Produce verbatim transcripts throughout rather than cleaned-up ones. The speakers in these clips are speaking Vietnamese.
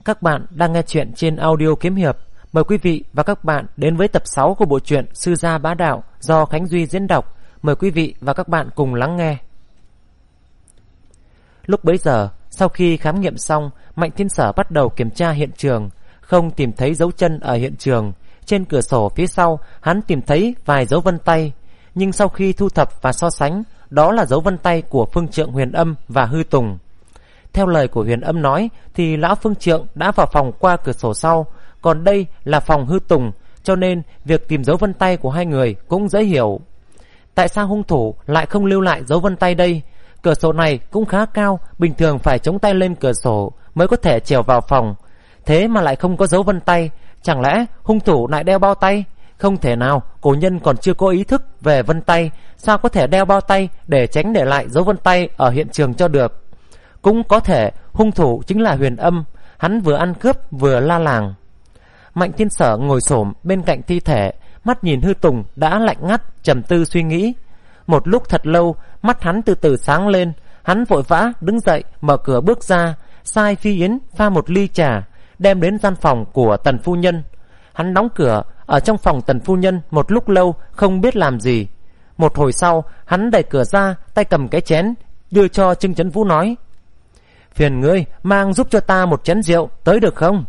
Các bạn đang nghe chuyện trên audio kiếm hiệp. Mời quý vị và các bạn đến với tập sáu của bộ truyện Sư Gia Bá Đạo do Khánh Duy diễn đọc. Mời quý vị và các bạn cùng lắng nghe. Lúc bấy giờ, sau khi khám nghiệm xong, Mạnh Thiên Sở bắt đầu kiểm tra hiện trường. Không tìm thấy dấu chân ở hiện trường. Trên cửa sổ phía sau, hắn tìm thấy vài dấu vân tay. Nhưng sau khi thu thập và so sánh, đó là dấu vân tay của Phương Trượng Huyền Âm và Hư Tùng. Theo lời của Huyền Âm nói thì lão Phương Trượng đã vào phòng qua cửa sổ sau, còn đây là phòng Hư Tùng, cho nên việc tìm dấu vân tay của hai người cũng dễ hiểu. Tại sao hung thủ lại không lưu lại dấu vân tay đây? Cửa sổ này cũng khá cao, bình thường phải chống tay lên cửa sổ mới có thể trèo vào phòng. Thế mà lại không có dấu vân tay, chẳng lẽ hung thủ lại đeo bao tay? Không thể nào, cổ nhân còn chưa có ý thức về vân tay, sao có thể đeo bao tay để tránh để lại dấu vân tay ở hiện trường cho được? Cũng có thể hung thủ chính là Huyền Âm, hắn vừa ăn cướp vừa la làng. Mạnh Thiên Sở ngồi xổm bên cạnh thi thể, mắt nhìn Hư Tùng đã lạnh ngắt, trầm tư suy nghĩ. Một lúc thật lâu, mắt hắn từ từ sáng lên, hắn vội vã đứng dậy mở cửa bước ra, sai Phi Yến pha một ly trà, đem đến gian phòng của Tần phu nhân. Hắn đóng cửa ở trong phòng Tần phu nhân một lúc lâu không biết làm gì. Một hồi sau, hắn đẩy cửa ra, tay cầm cái chén đưa cho Trương Chấn Vũ nói: "Phiền ngươi mang giúp cho ta một chén rượu tới được không?"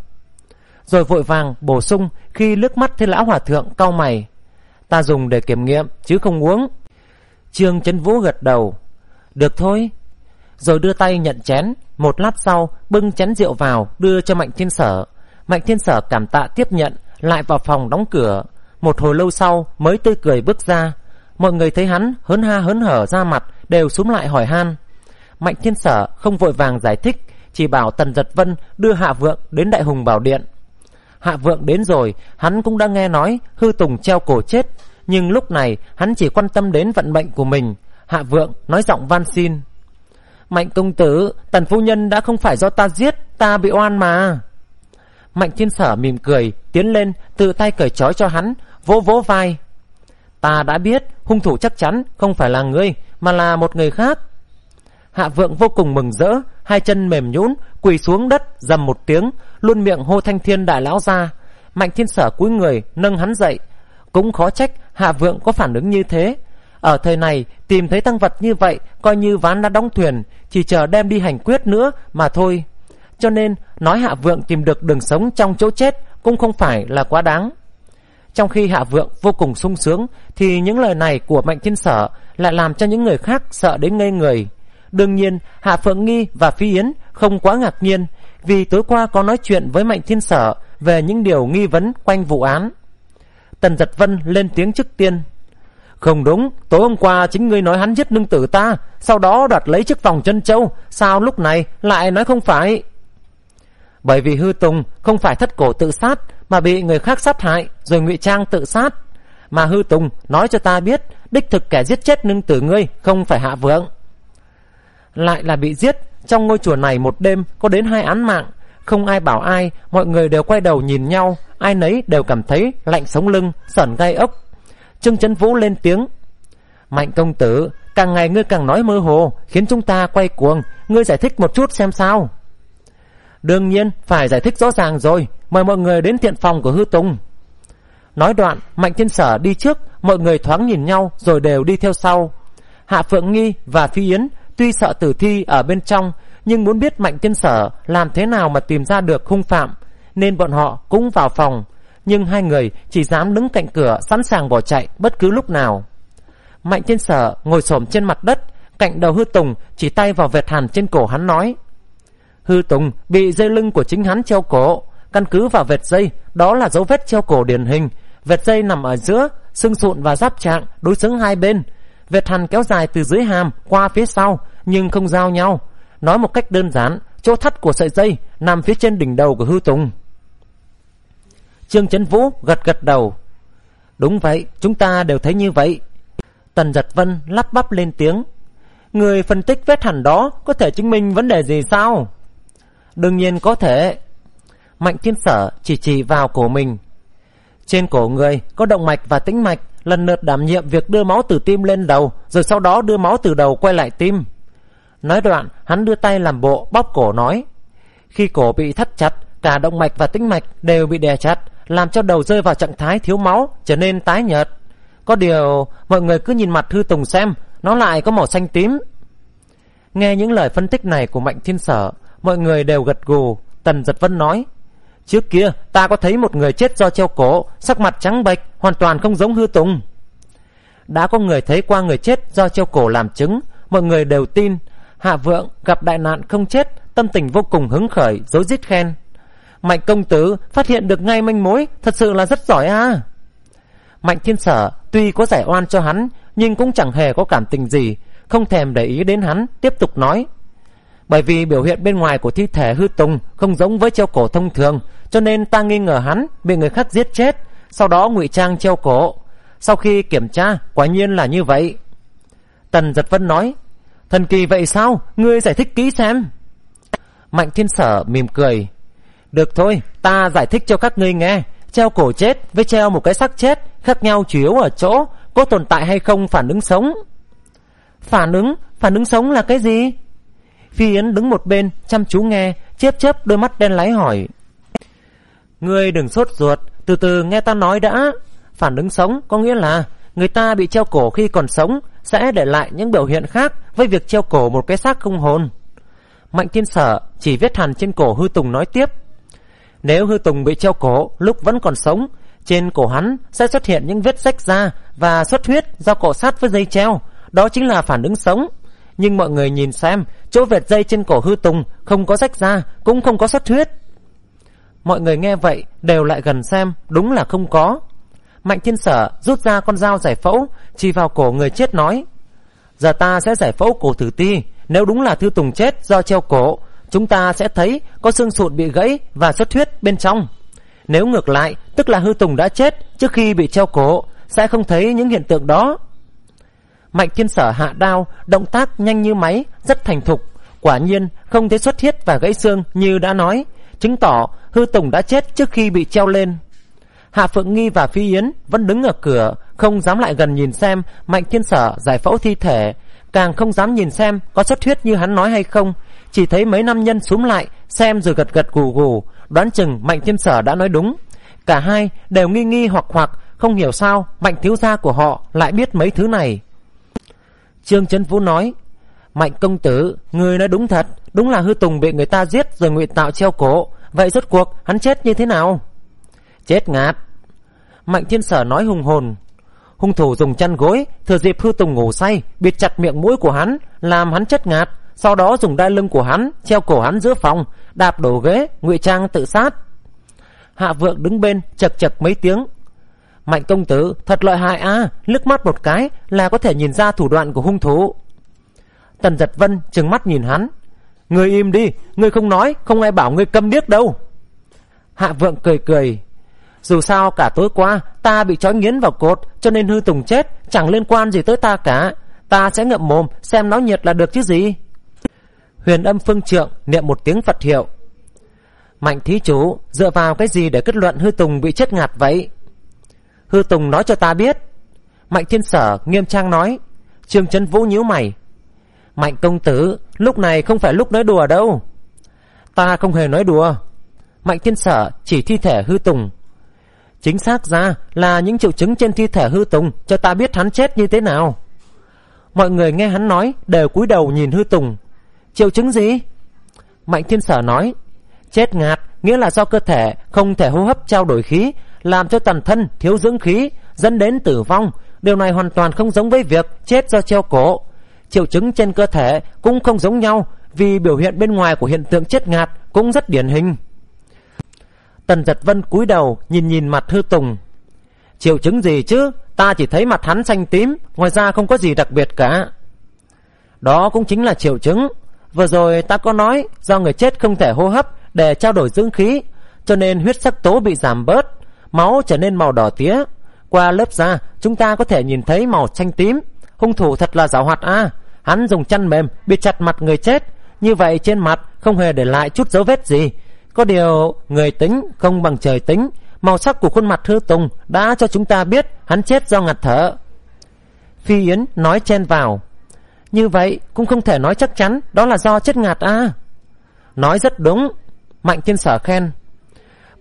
Rồi vội vàng bổ sung khi liếc mắt thấy lão hòa thượng cau mày: "Ta dùng để kiểm nghiệm chứ không uống." Trương Chấn Vũ gật đầu: "Được thôi." Rồi đưa tay nhận chén, một lát sau bưng chén rượu vào đưa cho Mạnh Thiên Sở. Mạnh Thiên Sở cảm tạ tiếp nhận, lại vào phòng đóng cửa. Một hồi lâu sau mới tươi cười bước ra. Mọi người thấy hắn hớn ha hớn hở ra mặt đều xúm lại hỏi han. Mạnh Thiên Sở không vội vàng giải thích, chỉ bảo Tần Giật Vân đưa Hạ Vượng đến Đại Hùng Bảo Điện. Hạ Vượng đến rồi, hắn cũng đã nghe nói Hư Tùng treo cổ chết, nhưng lúc này hắn chỉ quan tâm đến vận mệnh của mình. Hạ Vượng nói giọng van xin: "Mạnh công tử, Tần phu nhân đã không phải do ta giết, ta bị oan mà." Mạnh Thiên Sở mỉm cười tiến lên, tự tay cởi trói cho hắn, vỗ vỗ vai: "Ta đã biết hung thủ chắc chắn không phải là ngươi, mà là một người khác." Hạ Vượng vô cùng mừng rỡ, hai chân mềm nhũn quỳ xuống đất rầm một tiếng, luôn miệng hô Thanh Thiên đại lão ra. Mạnh Thiên Sở cúi người nâng hắn dậy. Cũng khó trách Hạ Vượng có phản ứng như thế. Ở thời này tìm thấy tăng vật như vậy coi như ván đã đóng thuyền, chỉ chờ đem đi hành quyết nữa mà thôi. Cho nên nói Hạ Vượng tìm được đường sống trong chỗ chết cũng không phải là quá đáng. Trong khi Hạ Vượng vô cùng sung sướng thì những lời này của Mạnh Thiên Sở lại làm cho những người khác sợ đến ngây người. Đương nhiên Hạ Phượng Nghi và Phi Yến không quá ngạc nhiên, vì tối qua có nói chuyện với Mạnh Thiên Sở về những điều nghi vấn quanh vụ án. Tần Giật Vân lên tiếng trước tiên: "Không đúng, tối hôm qua chính ngươi nói hắn giết nương tử ta, sau đó đoạt lấy chiếc vòng chân châu, sao lúc này lại nói không phải?" "Bởi vì Hư Tùng không phải thất cổ tự sát, mà bị người khác sát hại rồi ngụy trang tự sát. Mà Hư Tùng nói cho ta biết đích thực kẻ giết chết nương tử ngươi không phải Hạ Vượng." Lại là bị giết. Trong ngôi chùa này một đêm có đến hai án mạng, không ai bảo ai, mọi người đều quay đầu nhìn nhau, ai nấy đều cảm thấy lạnh sống lưng, sởn gai ốc. Trương Chấn Vũ lên tiếng: "Mạnh công tử, càng ngày ngươi càng nói mơ hồ, khiến chúng ta quay cuồng, ngươi giải thích một chút xem sao." "Đương nhiên phải giải thích rõ ràng rồi, mời mọi người đến thiện phòng của Hư Tùng." Nói đoạn Mạnh Thiên Sở đi trước, mọi người thoáng nhìn nhau rồi đều đi theo sau. Hạ Phượng Nghi và Phi Yến tuy sợ tử thi ở bên trong, nhưng muốn biết Mạnh Thiên Sở làm thế nào mà tìm ra được hung phạm, nên bọn họ cũng vào phòng. Nhưng hai người chỉ dám đứng cạnh cửa, sẵn sàng bỏ chạy bất cứ lúc nào. Mạnh Thiên Sở ngồi xổm trên mặt đất, cạnh đầu Hư Tùng, chỉ tay vào vệt hàn trên cổ hắn nói: "Hư Tùng bị dây lưng của chính hắn treo cổ. Căn cứ vào vệt dây, đó là dấu vết treo cổ điển hình. Vệt dây nằm ở giữa, xương sụn và giáp trạng đối xứng hai bên. Vệt hàn kéo dài từ dưới hàm qua phía sau, nhưng không giao nhau. Nói một cách đơn giản, chỗ thắt của sợi dây nằm phía trên đỉnh đầu của Hư Tùng." Trương Chấn Vũ gật gật đầu: "Đúng vậy, chúng ta đều thấy như vậy." Tần Giật Vân lắp bắp lên tiếng: "Người phân tích vết hằn đó có thể chứng minh vấn đề gì sao?" "Đương nhiên có thể." Mạnh Thiên Sở chỉ chỉ vào cổ mình: "Trên cổ người có động mạch và tĩnh mạch, lần lượt đảm nhiệm việc đưa máu từ tim lên đầu, rồi sau đó đưa máu từ đầu quay lại tim." Nói đoạn hắn đưa tay làm bộ bóp cổ nói: "Khi cổ bị thắt chặt cả động mạch và tĩnh mạch đều bị đè chặt, làm cho đầu rơi vào trạng thái thiếu máu, trở nên tái nhợt. Có điều mọi người cứ nhìn mặt Hư Tùng xem, nó lại có màu xanh tím. Nghe những lời phân tích này của Mạnh Thiên Sở, mọi người đều gật gù. Tần Giật Vân nói: trước kia ta có thấy một người chết do treo cổ, sắc mặt trắng bệch, hoàn toàn không giống Hư Tùng. Đã có người thấy qua người chết do treo cổ làm chứng, mọi người đều tin. Hạ Vượng gặp đại nạn không chết, tâm tình vô cùng hứng khởi, rối rít khen: Mạnh công tử phát hiện được ngay manh mối, thật sự là rất giỏi à. Mạnh Thiên Sở tuy có giải oan cho hắn, nhưng cũng chẳng hề có cảm tình gì, không thèm để ý đến hắn, tiếp tục nói: bởi vì biểu hiện bên ngoài của thi thể Hư Tùng không giống với treo cổ thông thường, cho nên ta nghi ngờ hắn bị người khác giết chết, sau đó ngụy trang treo cổ. Sau khi kiểm tra, quả nhiên là như vậy. Tần Giật Vân nói: thần kỳ vậy sao, ngươi giải thích kỹ xem. Mạnh Thiên Sở mỉm cười: được thôi, ta giải thích cho các ngươi nghe. Treo cổ chết với treo một cái xác chết khác nhau chủ yếu ở chỗ có tồn tại hay không phản ứng sống. Phản ứng? Phản ứng sống là cái gì? Phi Yến đứng một bên chăm chú nghe, chớp chớp đôi mắt đen láy hỏi: ngươi đừng sốt ruột, từ từ nghe ta nói đã. Phản ứng sống có nghĩa là người ta bị treo cổ khi còn sống sẽ để lại những biểu hiện khác với việc treo cổ một cái xác không hồn. Mạnh Thiên Sở chỉ vết hằn trên cổ Hư Tùng nói tiếp: nếu Hư Tùng bị treo cổ lúc vẫn còn sống, trên cổ hắn sẽ xuất hiện những vết rách da và xuất huyết do cọ sát với dây treo, đó chính là phản ứng sống. Nhưng mọi người nhìn xem, chỗ vệt dây trên cổ Hư Tùng không có rách da, cũng không có xuất huyết. Mọi người nghe vậy đều lại gần xem, đúng là không có. Mạnh Thiên Sở rút ra con dao giải phẫu, chỉ vào cổ người chết nói: giờ ta sẽ giải phẫu cổ tử thi. Nếu đúng là Hư Tùng chết do treo cổ, chúng ta sẽ thấy có xương sụn bị gãy và xuất huyết bên trong. Nếu ngược lại, tức là Hư Tùng đã chết trước khi bị treo cổ, sẽ không thấy những hiện tượng đó. Mạnh Thiên Sở hạ đao, động tác nhanh như máy, rất thành thục. Quả nhiên không thấy xuất huyết và gãy xương như đã nói, chứng tỏ Hư Tùng đã chết trước khi bị treo lên. Hạ Phượng Nghi và Phi Yến vẫn đứng ở cửa, không dám lại gần nhìn xem Mạnh Thiên Sở giải phẫu thi thể, càng không dám nhìn xem có xuất huyết như hắn nói hay không. Chỉ thấy mấy nam nhân xúm lại xem rồi gật gật gù gù, đoán chừng Mạnh Thiên Sở đã nói đúng. Cả hai đều nghi nghi hoặc hoặc, không hiểu sao Mạnh thiếu gia của họ lại biết mấy thứ này. Trương Chấn Vũ nói: Mạnh công tử, người nói đúng thật, đúng là Hư Tùng bị người ta giết rồi ngụy tạo treo cổ. Vậy rốt cuộc hắn chết như thế nào? Chết ngạt. Mạnh Thiên Sở nói hùng hồn: hung thủ dùng chăn gối thừa dịp Hư Tùng ngủ say, bịt chặt miệng mũi của hắn, làm hắn chết ngạt, sau đó dùng đai lưng của hắn treo cổ hắn giữa phòng, đạp đổ ghế, ngụy trang tự sát. Hạ Vượng đứng bên chật chật mấy tiếng: Mạnh công tử thật lợi hại à, liếc mắt một cái là có thể nhìn ra thủ đoạn của hung thủ. Tần Giật Vân trừng mắt nhìn hắn: ngươi im đi, ngươi không nói, không ai bảo ngươi câm điếc đâu. Hạ Vượng cười cười: dù sao cả tối qua ta bị trói nghiến vào cột, cho nên Hư Tùng chết chẳng liên quan gì tới ta cả. Ta sẽ ngậm mồm xem náo nhiệt là được chứ gì. Huyền Âm Phương Trượng niệm một tiếng Phật hiệu: Mạnh thí chủ dựa vào cái gì để kết luận Hư Tùng bị chết ngạt vậy? Hư Tùng nói cho ta biết. Mạnh Thiên Sở nghiêm trang nói. Trương Chấn Vũ nhíu mày: Mạnh công tử, lúc này không phải lúc nói đùa đâu. Ta không hề nói đùa. Mạnh Thiên Sở chỉ thi thể Hư Tùng: chính xác ra là những triệu chứng trên thi thể Hư Tùng cho ta biết hắn chết như thế nào. Mọi người nghe hắn nói đều cúi đầu nhìn Hư Tùng. Triệu chứng gì? Mạnh Thiên Sở nói: chết ngạt nghĩa là do cơ thể không thể hô hấp trao đổi khí, làm cho toàn thân thiếu dưỡng khí, dẫn đến tử vong. Điều này hoàn toàn không giống với việc chết do treo cổ. Triệu chứng trên cơ thể cũng không giống nhau, vì biểu hiện bên ngoài của hiện tượng chết ngạt cũng rất điển hình. Tần Giật Vân cúi đầu nhìn nhìn mặt Hư Tùng: triệu chứng gì chứ, ta chỉ thấy mặt hắn xanh tím, ngoài ra không có gì đặc biệt cả. Đó cũng chính là triệu chứng. Vừa rồi ta có nói do người chết không thể hô hấp để trao đổi dưỡng khí, cho nên huyết sắc tố bị giảm bớt, máu trở nên màu đỏ tía. Qua lớp da chúng ta có thể nhìn thấy màu xanh tím. Hung thủ thật là giàu hoạt à. Hắn dùng chăn mềm bịt chặt mặt người chết, như vậy trên mặt không hề để lại chút dấu vết gì. Có điều người tính không bằng trời tính, màu sắc của khuôn mặt Hư Tùng đã cho chúng ta biết hắn chết do ngạt thở. Phi Yến nói chen vào: như vậy cũng không thể nói chắc chắn đó là do chết ngạt à. Nói rất đúng. Mạnh Thiên Sở khen: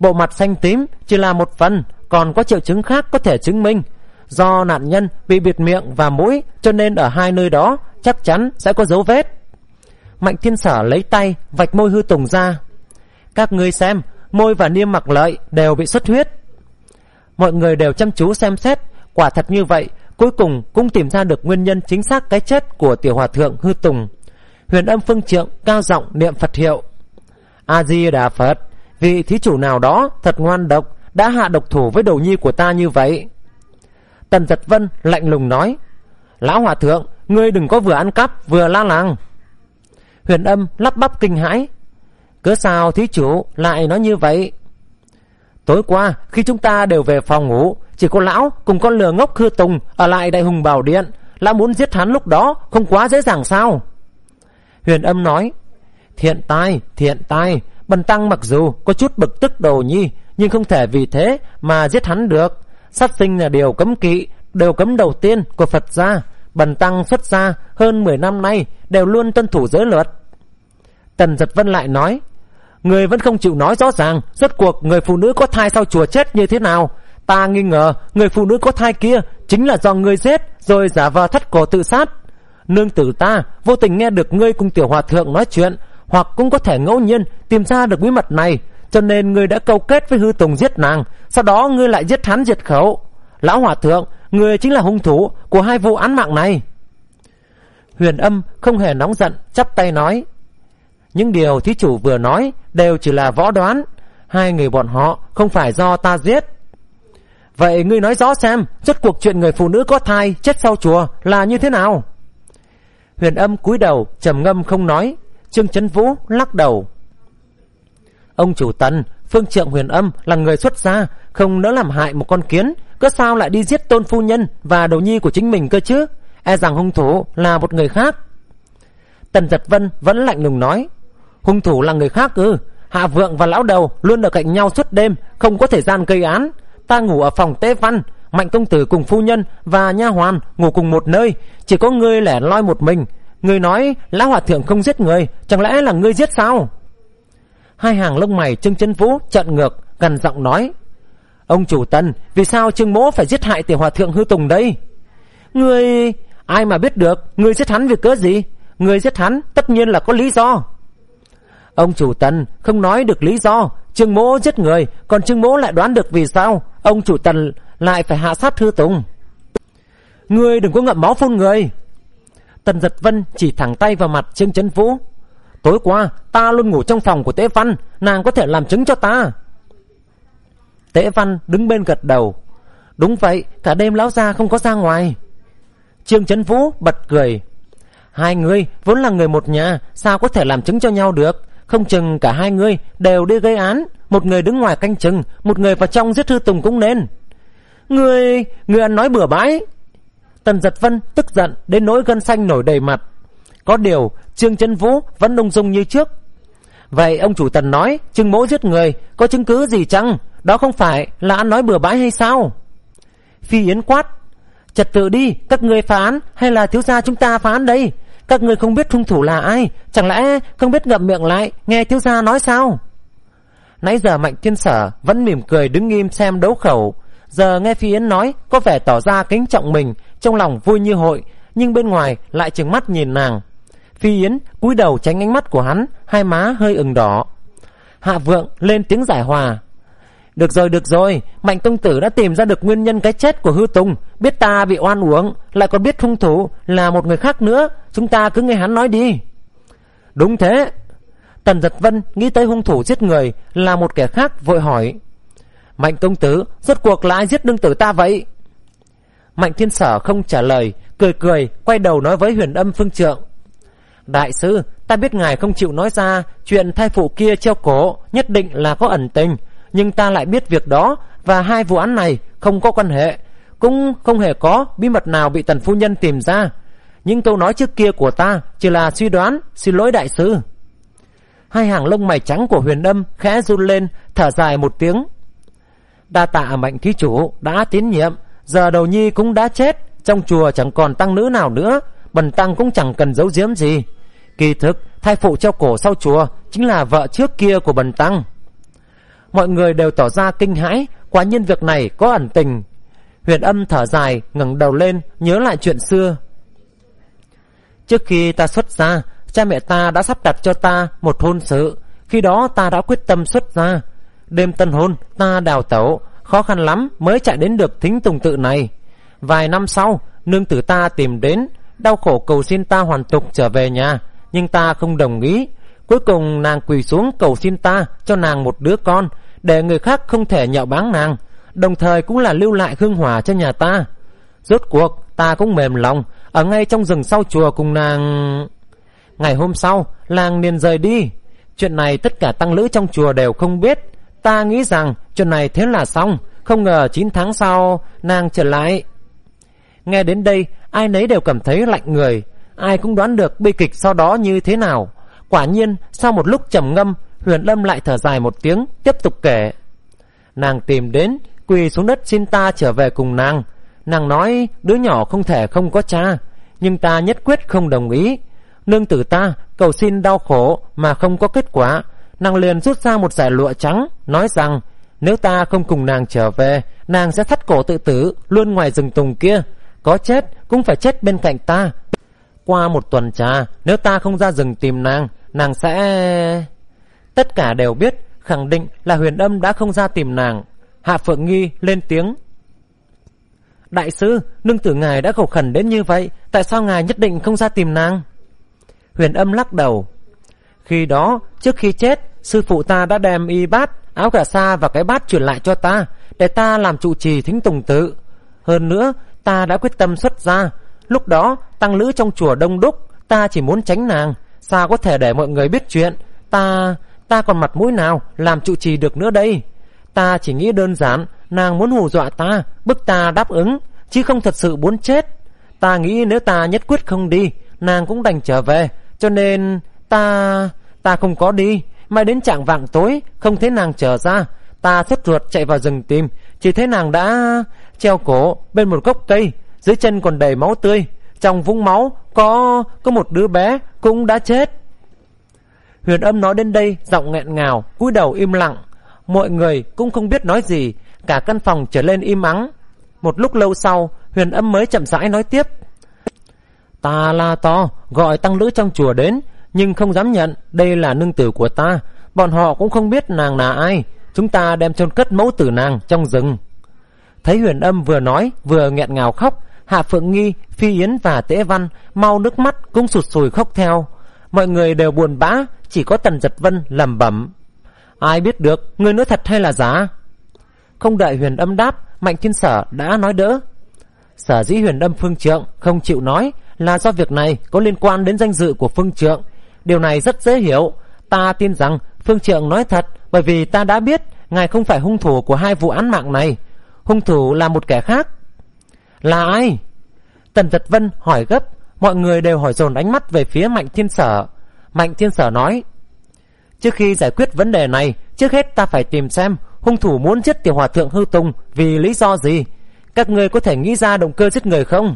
bộ mặt xanh tím chỉ là một phần, còn có triệu chứng khác có thể chứng minh. Do nạn nhân bị bịt miệng và mũi, cho nên ở hai nơi đó chắc chắn sẽ có dấu vết. Mạnh Thiên Sở lấy tay vạch môi Hư Tùng ra. Các ngươi xem, môi và niêm mạc lợi đều bị xuất huyết. Mọi người đều chăm chú xem xét. Quả thật như vậy, cuối cùng cũng tìm ra được nguyên nhân chính xác cái chết của tiểu hòa thượng Hư Tùng. Huyền Âm Phương Trượng cao giọng niệm Phật hiệu. A Di Đà Phật, vị thí chủ nào đó thật ngoan độc, đã hạ độc thủ với đầu nhi của ta như vậy. Tần Giật Vân lạnh lùng nói, lão hòa thượng, ngươi đừng có vừa ăn cắp vừa la làng. Huyền Âm lắp bắp kinh hãi, cớ sao thí chủ lại nói như vậy? Tối qua khi chúng ta đều về phòng ngủ, chỉ có lão cùng con lừa ngốc Hư Tùng ở lại Đại Hùng Bảo Điện. Lão muốn giết hắn lúc đó không quá dễ dàng sao? Huyền Âm nói, thiện tai, thiện tai, bần tăng mặc dù có chút bực tức đồ nhi, nhưng không thể vì thế mà giết hắn được. Sát sinh là điều cấm kỵ, điều cấm đầu tiên của Phật gia. Bần tăng xuất gia hơn mười năm nay đều luôn tuân thủ giới luật. Tần Giật Vân lại nói, người vẫn không chịu nói rõ ràng rốt cuộc người phụ nữ có thai sau chùa chết như thế nào. Ta nghi ngờ người phụ nữ có thai kia chính là do ngươi giết rồi giả vờ thắt cổ tự sát. Nương tử ta vô tình nghe được ngươi cùng tiểu hòa thượng nói chuyện, hoặc cũng có thể ngẫu nhiên tìm ra được bí mật này, cho nên ngươi đã câu kết với Hư Tùng giết nàng, sau đó ngươi lại giết hắn diệt khẩu. Lão hòa thượng, ngươi chính là hung thủ của hai vụ án mạng này. Huyền Âm không hề nóng giận, chắp tay nói, những điều thí chủ vừa nói đều chỉ là võ đoán, hai người bọn họ không phải do ta giết. Vậy ngươi nói rõ xem, rốt cuộc chuyện người phụ nữ có thai chết sau chùa là như thế nào? Huyền Âm cúi đầu trầm ngâm không nói. Trương Chấn Vũ lắc đầu, ông chủ Tần, Phương Trượng Huyền Âm là người xuất gia, không nỡ làm hại một con kiến, cớ sao lại đi giết tôn phu nhân và đầu nhi của chính mình cơ chứ? E rằng hung thủ là một người khác. Tần Giật Vân vẫn lạnh lùng nói, hung thủ là người khác ư? Hạ Vượng và lão đầu luôn ở cạnh nhau suốt đêm, không có thời gian gây án. Ta ngủ ở phòng Tế Văn, Mạnh công tử cùng phu nhân và nha hoàn ngủ cùng một nơi, chỉ có ngươi lẻ loi một mình. Ngươi nói lão hòa thượng không giết người, chẳng lẽ là ngươi giết sao? Hai hàng lông mày Trương Chấn Vũ trợn ngược, gằn giọng nói, ông chủ Tần, vì sao Trương mỗ phải giết hại tiểu hòa thượng Hư Tùng đây? Ngươi... ai mà biết được ngươi giết hắn vì cớ gì? Ngươi giết hắn tất nhiên là có lý do. Ông chủ Tần không nói được lý do. Trương mỗ giết người, còn Trương mỗ lại đoán được vì sao ông chủ Tần lại phải hạ sát Hư Tùng. Ngươi đừng có ngậm máu phun người. Tần Giật Vân chỉ thẳng tay vào mặt Trương Chấn Vũ. Tối qua ta luôn ngủ trong phòng của Tế Văn, nàng có thể làm chứng cho ta. Tế Văn đứng bên gật đầu. Đúng vậy, cả đêm lão gia không có ra ngoài. Trương Chấn Vũ bật cười. Hai người vốn là người một nhà, sao có thể làm chứng cho nhau được? Không chừng cả hai người đều đi gây án, một người đứng ngoài canh chừng, một người vào trong giết Hư Tùng cũng nên. Ngươi, ngươi ăn nói bừa bãi. Tần Giật Vân tức giận đến nỗi gân xanh nổi đầy mặt. Có điều Trương Chấn Vũ vẫn ung dung như trước. Vậy ông chủ Tần nói Trương mỗ giết người, có chứng cứ gì chăng? Đó không phải là ăn nói bừa bãi hay sao? Phi Yến quát, trật tự đi, các ngươi phá án hay là thiếu gia chúng ta phá án đây? Các ngươi không biết hung thủ là ai, chẳng lẽ không biết ngậm miệng lại nghe thiếu gia nói sao? Nãy giờ Mạnh Thiên Sở vẫn mỉm cười đứng nghiêm xem đấu khẩu, giờ nghe Phi Yến nói có vẻ tỏ ra kính trọng mình, trong lòng vui như hội, nhưng bên ngoài lại trừng mắt nhìn nàng. Phi Yến cúi đầu tránh ánh mắt của hắn, hai má hơi ửng đỏ. Hạ Vượng lên tiếng giải hòa. Được rồi, được rồi, Mạnh công tử đã tìm ra được nguyên nhân cái chết của Hư Tùng, biết ta bị oan uổng, lại còn biết hung thủ là một người khác nữa, chúng ta cứ nghe hắn nói đi. Đúng thế. Tần Giật Vân nghĩ tới hung thủ giết người là một kẻ khác, vội hỏi, Mạnh công tử, rốt cuộc là ai giết nương tử ta vậy? Mạnh Thiên Sở không trả lời, cười cười quay đầu nói với Huyền Âm Phương Trượng, đại sư, ta biết ngài không chịu nói ra chuyện thai phụ kia treo cổ nhất định là có ẩn tình, nhưng ta lại biết việc đó và hai vụ án này không có quan hệ, cũng không hề có bí mật nào bị Tần phu nhân tìm ra. Những câu nói trước kia của ta chỉ là suy đoán, xin lỗi đại sư. Hai hàng lông mày trắng của Huyền Âm khẽ run lên, thở dài một tiếng. Đa tạ Mạnh thí chủ đã tín nhiệm, giờ đầu nhi cũng đã chết, trong chùa chẳng còn tăng nữ nào nữa, bần tăng cũng chẳng cần giấu giếm gì. Kỳ thực thai phụ treo cổ sau chùa chính là vợ trước kia của bần tăng. mọi người đều tỏ ra kinh hãi, quả nhiên việc này có ẩn tình. Huyền Âm thở dài, ngẩng đầu lên, nhớ lại chuyện xưa. Trước khi ta xuất gia, cha mẹ ta đã sắp đặt cho ta một hôn sự. Khi đó ta đã quyết tâm xuất gia. Đêm tân hôn, ta đào tẩu, khó khăn lắm mới chạy đến được Thính Tùng Tự này. Vài năm sau, nương tử ta tìm đến, đau khổ cầu xin ta hoàn tục trở về nhà, nhưng ta không đồng ý. Cuối cùng nàng quỳ xuống cầu xin ta cho nàng một đứa con, để người khác không thể nhạo báng nàng, đồng thời cũng là lưu lại hương hỏa cho nhà ta. Rốt cuộc ta cũng mềm lòng, ở ngay trong rừng sau chùa cùng nàng. Ngày hôm sau, làng liền rời đi. Chuyện này tất cả tăng lữ trong chùa đều không biết. Ta nghĩ rằng chuyện này thế là xong, không ngờ chín tháng sau nàng trở lại. Nghe đến đây, ai nấy đều cảm thấy lạnh người. Ai cũng đoán được bi kịch sau đó như thế nào. Quả nhiên, sau một lúc trầm ngâm, Huyền Âm lại thở dài một tiếng, tiếp tục kể. Nàng tìm đến, quỳ xuống đất xin ta trở về cùng nàng. Nàng nói đứa nhỏ không thể không có cha, nhưng ta nhất quyết không đồng ý. Nương tử ta cầu xin đau khổ mà không có kết quả. Nàng liền rút ra một dải lụa trắng, nói rằng nếu ta không cùng nàng trở về, nàng sẽ thắt cổ tự tử luôn ngoài rừng tùng kia, có chết cũng phải chết bên cạnh ta. Qua một tuần trà, nếu ta không ra rừng tìm nàng, nàng sẽ... Tất cả đều biết, khẳng định là Huyền Âm đã không ra tìm nàng. Hạ Phượng Nghi lên tiếng. Đại sư, nương tử ngài đã cầu khẩn đến như vậy, tại sao ngài nhất định không ra tìm nàng? Huyền Âm lắc đầu. Khi đó, trước khi chết, sư phụ ta đã đem y bát, áo cà sa và cái bát chuyển lại cho ta, để ta làm trụ trì Thính Tùng Tự. Hơn nữa, ta đã quyết tâm xuất gia. Lúc đó, tăng lữ trong chùa đông đúc, ta chỉ muốn tránh nàng, sao có thể để mọi người biết chuyện. Ta, ta còn mặt mũi nào làm trụ trì được nữa đây? Ta chỉ nghĩ đơn giản, nàng muốn hù dọa ta, bức ta đáp ứng, chứ không thật sự muốn chết. Ta nghĩ nếu ta nhất quyết không đi, nàng cũng đành trở về, cho nên ta, ta không có đi. Mãi đến chạng vạng tối, không thấy nàng trở ra, ta sốt ruột chạy vào rừng tìm, chỉ thấy nàng đã treo cổ bên một gốc cây, dưới chân còn đầy máu tươi, trong vũng máu có có một đứa bé cũng đã chết. Huyền Âm nói đến đây giọng nghẹn ngào, cúi đầu im lặng. Mọi người cũng không biết nói gì, cả căn phòng trở lên im ắng. Một lúc lâu sau, Huyền Âm mới chậm rãi nói tiếp. Ta la to gọi tăng lữ trong chùa đến, nhưng không dám nhận đây là nương tử của ta. Bọn họ cũng không biết nàng là ai. Chúng ta đem chôn cất mẫu tử nàng trong rừng. Thấy Huyền Âm vừa nói vừa nghẹn ngào khóc, Hạ Phượng Nghi, Phi Yến và Tế Văn mau nước mắt cũng sụt sùi khóc theo. Mọi người đều buồn bã, chỉ có Tần Giật Vân lẩm bẩm. Ai biết được người nói thật hay là giả? Không đợi Huyền Âm đáp, Mạnh Thiên Sở đã nói đỡ. Sở dĩ Huyền Âm phương trượng không chịu nói là do việc này có liên quan đến danh dự của phương trượng. Điều này rất dễ hiểu. Ta tin rằng phương trượng nói thật, bởi vì ta đã biết ngài không phải hung thủ của hai vụ án mạng này. Hung thủ là một kẻ khác. Là ai? Tần Giật Vân hỏi gấp. Mọi người đều hỏi dồn ánh mắt về phía Mạnh Thiên Sở. Mạnh Thiên Sở nói. Trước khi giải quyết vấn đề này, trước hết ta phải tìm xem hung thủ muốn giết tiểu hòa thượng Hư Tùng vì lý do gì. Các người có thể nghĩ ra động cơ giết người không?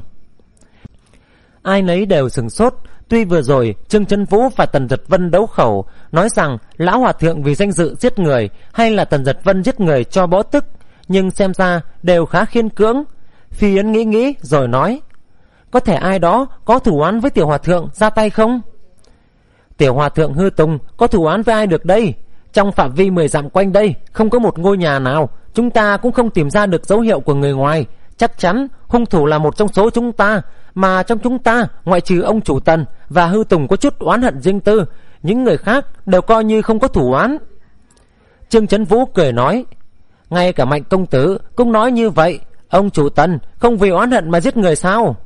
Ai nấy đều sửng sốt. Tuy vừa rồi Trương Chấn Vũ và Tần Giật Vân đấu khẩu, nói rằng lão hòa thượng vì danh dự giết người, hay là Tần Giật Vân giết người cho bó tức, nhưng xem ra đều khá khiên cưỡng. Phi Yến nghĩ nghĩ rồi nói. Có thể ai đó có thù oán với tiểu hòa thượng ra tay không? Tiểu hòa thượng Hư Tùng có thù oán với ai được đây? Trong phạm vi mười dặm quanh đây không có một ngôi nhà nào. Chúng ta cũng không tìm ra được dấu hiệu của người ngoài. Chắc chắn hung thủ là một trong số chúng ta. Mà trong chúng ta, ngoại trừ ông chủ Tần và Hư Tùng có chút oán hận riêng tư, những người khác đều coi như không có thù oán. Trương Chấn Vũ cười nói. Ngay cả Mạnh công tử cũng nói như vậy. Ông chủ Tần không vì oán hận mà giết người sao?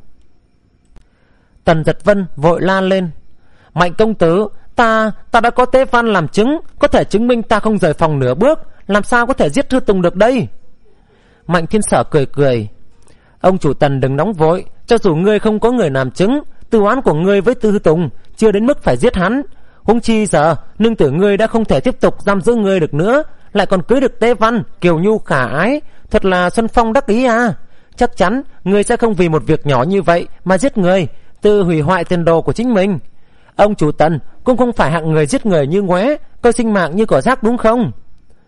Tần Giật Vân vội la lên. Mạnh công tử, ta ta đã có Tế Văn làm chứng, có thể chứng minh ta không rời phòng nửa bước, làm sao có thể giết Hư Tùng được đây? Mạnh Thiên Sở cười cười. Ông chủ Tần đừng nóng vội, cho dù ngươi không có người làm chứng, tư oán của ngươi với Tư Hư Tùng chưa đến mức phải giết hắn. Huống chi giờ nương tử ngươi đã không thể tiếp tục giam giữ ngươi được nữa, lại còn cưới được Tế Văn kiều nhu khả ái, thật là Xuân Phong đắc ý à. Chắc chắn ngươi sẽ không vì một việc nhỏ như vậy mà giết người, tự hủy hoại tiền đồ của chính mình. Ông chủ Tần cũng không phải hạng người giết người như ngoé, coi sinh mạng như cỏ rác đúng không?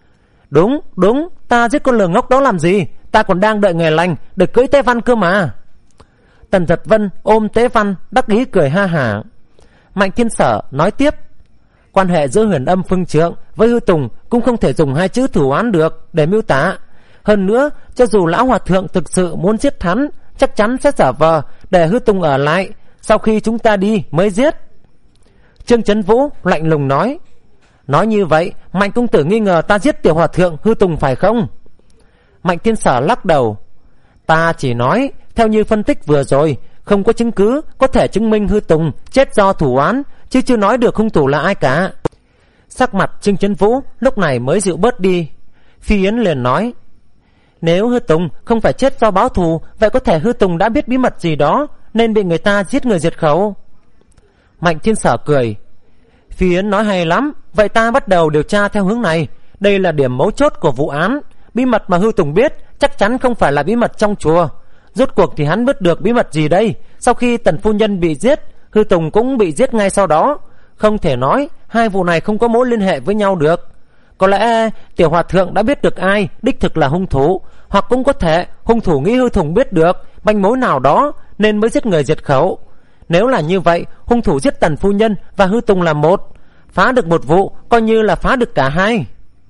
Đúng, đúng, ta giết con lừa ngốc đó làm gì? Ta còn đang đợi ngày lành để cưỡi Tế Văn cơ mà. Tần Giật Vân ôm Tế Văn đắc ý cười ha hả. Mạnh Thiên Sở nói tiếp: quan hệ giữa Huyền Âm Phương Trượng với Hư Tùng cũng không thể dùng hai chữ thù oán được để miêu tả. Hơn nữa, cho dù lão hòa thượng thực sự muốn giết hắn, chắc chắn sẽ giả vờ để Hư Tùng ở lại, sau khi chúng ta đi mới giết. Trương Chấn Vũ lạnh lùng nói: nói như vậy, Mạnh công tử nghi ngờ ta giết tiểu hòa thượng Hư Tùng phải không? Mạnh Thiên Sở lắc đầu: ta chỉ nói theo như phân tích vừa rồi, không có chứng cứ có thể chứng minh Hư Tùng chết do thủ oán, chứ chưa nói được hung thủ là ai cả. Sắc mặt Trương Chấn Vũ lúc này mới dịu bớt đi. Phi Yến liền nói: nếu Hư Tùng không phải chết do báo thù, vậy có thể Hư Tùng đã biết bí mật gì đó nên bị người ta giết người diệt khẩu. Mạnh Thiên Sở cười: Phi Yến nói hay lắm, vậy ta bắt đầu điều tra theo hướng này. Đây là điểm mấu chốt của vụ án. Bí mật mà Hư Tùng biết chắc chắn không phải là bí mật trong chùa. Rốt cuộc thì hắn biết được bí mật gì đây? Sau khi Tần phu nhân bị giết, Hư Tùng cũng bị giết ngay sau đó. Không thể nói hai vụ này không có mối liên hệ với nhau được. Có lẽ tiểu hòa thượng đã biết được ai đích thực là hung thủ, hoặc cũng có thể hung thủ nghĩ Hư Tùng biết được manh mối nào đó nên mới giết người diệt khẩu. Nếu là như vậy, hung thủ giết Tần phu nhân và Hư Tùng là một, phá được một vụ coi như là phá được cả hai.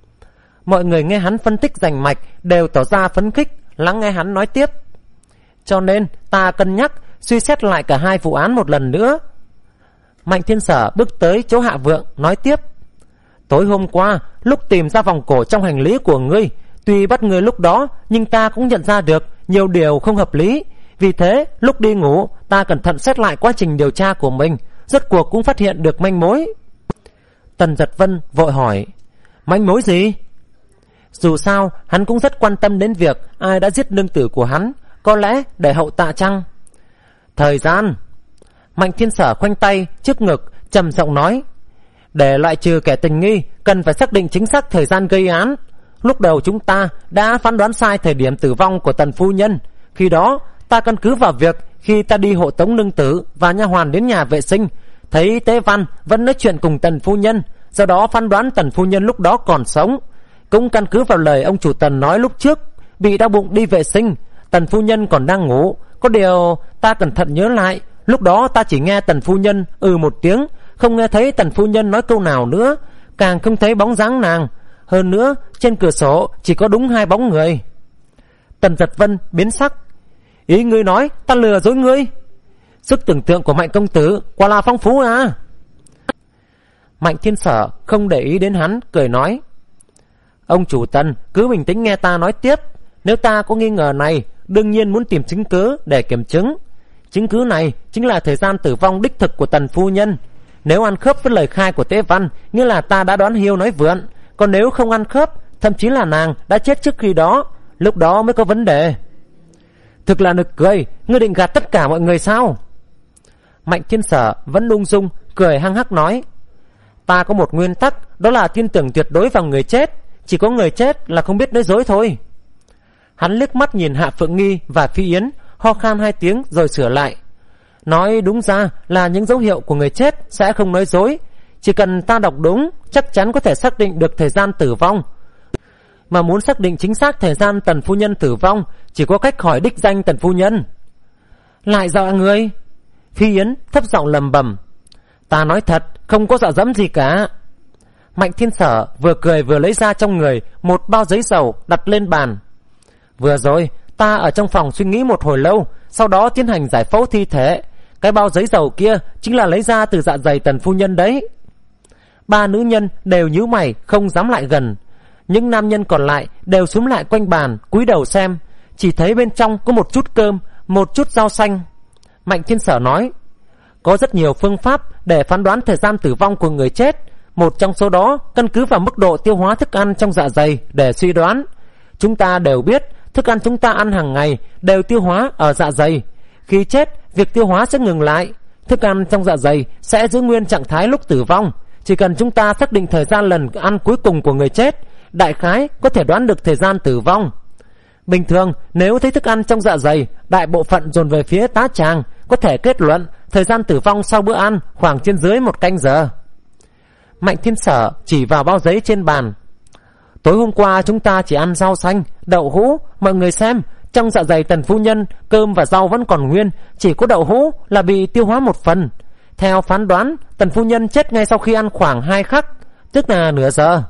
Mọi người nghe hắn phân tích rành mạch đều tỏ ra phấn khích, lắng nghe hắn nói tiếp: cho nên ta cân nhắc suy xét lại cả hai vụ án một lần nữa. Mạnh Thiên Sở bước tới chỗ Hạ Vượng nói tiếp: tối hôm qua lúc tìm ra vòng cổ trong hành lý của ngươi, tuy bắt ngươi lúc đó nhưng ta cũng nhận ra được nhiều điều không hợp lý. Vì thế lúc đi ngủ ta cẩn thận xét lại quá trình điều tra của mình, rốt cuộc cũng phát hiện được manh mối. Tần Giật Vân vội hỏi: manh mối gì? Dù sao hắn cũng rất quan tâm đến việc ai đã giết nương tử của hắn, có lẽ để hậu tạ chăng? Thời gian. Mạnh Thiên Sở khoanh tay trước ngực trầm giọng nói: để loại trừ kẻ tình nghi, cần phải xác định chính xác thời gian gây án. Lúc đầu chúng ta đã phán đoán sai thời điểm tử vong của Tần phu nhân. Khi đó ta căn cứ vào việc khi ta đi hộ tống nương tử và nha hoàn đến nhà vệ sinh, thấy Tế Văn vẫn nói chuyện cùng Tần phu nhân, do đó phán đoán Tần phu nhân lúc đó còn sống. Cũng căn cứ vào lời ông chủ Tần nói lúc trước, bị đau bụng đi vệ sinh, Tần phu nhân còn đang ngủ. Có điều ta cẩn thận nhớ lại, lúc đó ta chỉ nghe Tần phu nhân ừ một tiếng, không nghe thấy Tần phu nhân nói câu nào nữa, càng không thấy bóng dáng nàng. Hơn nữa trên cửa sổ chỉ có đúng hai bóng người. Tần Giật Vân biến sắc: ý ngươi nói ta lừa dối ngươi? Sức tưởng tượng của Mạnh công tử quả là phong phú à? Mạnh Thiên Sở không để ý đến hắn, cười nói: ông chủ Tần cứ bình tĩnh nghe ta nói tiếp. Nếu ta có nghi ngờ này, đương nhiên muốn tìm chứng cứ để kiểm chứng. Chứng cứ này chính là thời gian tử vong đích thực của Tần phu nhân. Nếu ăn khớp với lời khai của Tế Văn, nghĩa là ta đã đoán hiêu nói vượn. Còn nếu không ăn khớp, thậm chí là nàng đã chết trước khi đó, lúc đó mới có vấn đề. Thực là nực cười, ngươi định gạt tất cả mọi người sao? Mạnh Thiên Sở vẫn ung dung cười hăng hắc nói: ta có một nguyên tắc, đó là tin tưởng tuyệt đối vào người chết. Chỉ có người chết là không biết nói dối thôi. Hắn liếc mắt nhìn Hạ Phượng Nghi và Phi Yến, ho khan hai tiếng rồi sửa lại: nói đúng ra là những dấu hiệu của người chết sẽ không nói dối. Chỉ cần ta đọc đúng, chắc chắn có thể xác định được thời gian tử vong. Mà muốn xác định chính xác thời gian Tần phu nhân tử vong, chỉ có cách hỏi đích danh Tần phu nhân. Lại dọa người? Phi Yến thấp giọng lầm bầm: ta nói thật, không có dọa dẫm gì cả. Mạnh Thiên Sở vừa cười vừa lấy ra trong người một bao giấy dầu đặt lên bàn. Vừa rồi ta ở trong phòng suy nghĩ một hồi lâu, sau đó tiến hành giải phẫu thi thể. Cái bao giấy dầu kia chính là lấy ra từ dạ dày Tần phu nhân đấy. Ba nữ nhân đều nhíu mày không dám lại gần. Những nam nhân còn lại đều xúm lại quanh bàn cúi đầu xem. Chỉ thấy bên trong có một chút cơm, một chút rau xanh. Mạnh Thiên Sở nói: có rất nhiều phương pháp để phán đoán thời gian tử vong của người chết. Một trong số đó căn cứ vào mức độ tiêu hóa thức ăn trong dạ dày để suy đoán. Chúng ta đều biết thức ăn chúng ta ăn hàng ngày đều tiêu hóa ở dạ dày. Khi chết, việc tiêu hóa sẽ ngừng lại. Thức ăn trong dạ dày sẽ giữ nguyên trạng thái lúc tử vong. Chỉ cần chúng ta xác định thời gian lần ăn cuối cùng của người chết, đại khái có thể đoán được thời gian tử vong. Bình thường nếu thấy thức ăn trong dạ dày đại bộ phận dồn về phía tá tràng, có thể kết luận thời gian tử vong sau bữa ăn khoảng trên dưới một canh giờ. Mạnh Thiên Sở chỉ vào bao giấy trên bàn: Tối hôm qua chúng ta chỉ ăn rau xanh, đậu hũ. Mọi người xem, trong dạ dày Tần phu nhân, cơm và rau vẫn còn nguyên, chỉ có đậu hũ là bị tiêu hóa một phần. Theo phán đoán, Tần phu nhân chết ngay sau khi ăn khoảng hai khắc, tức là nửa giờ.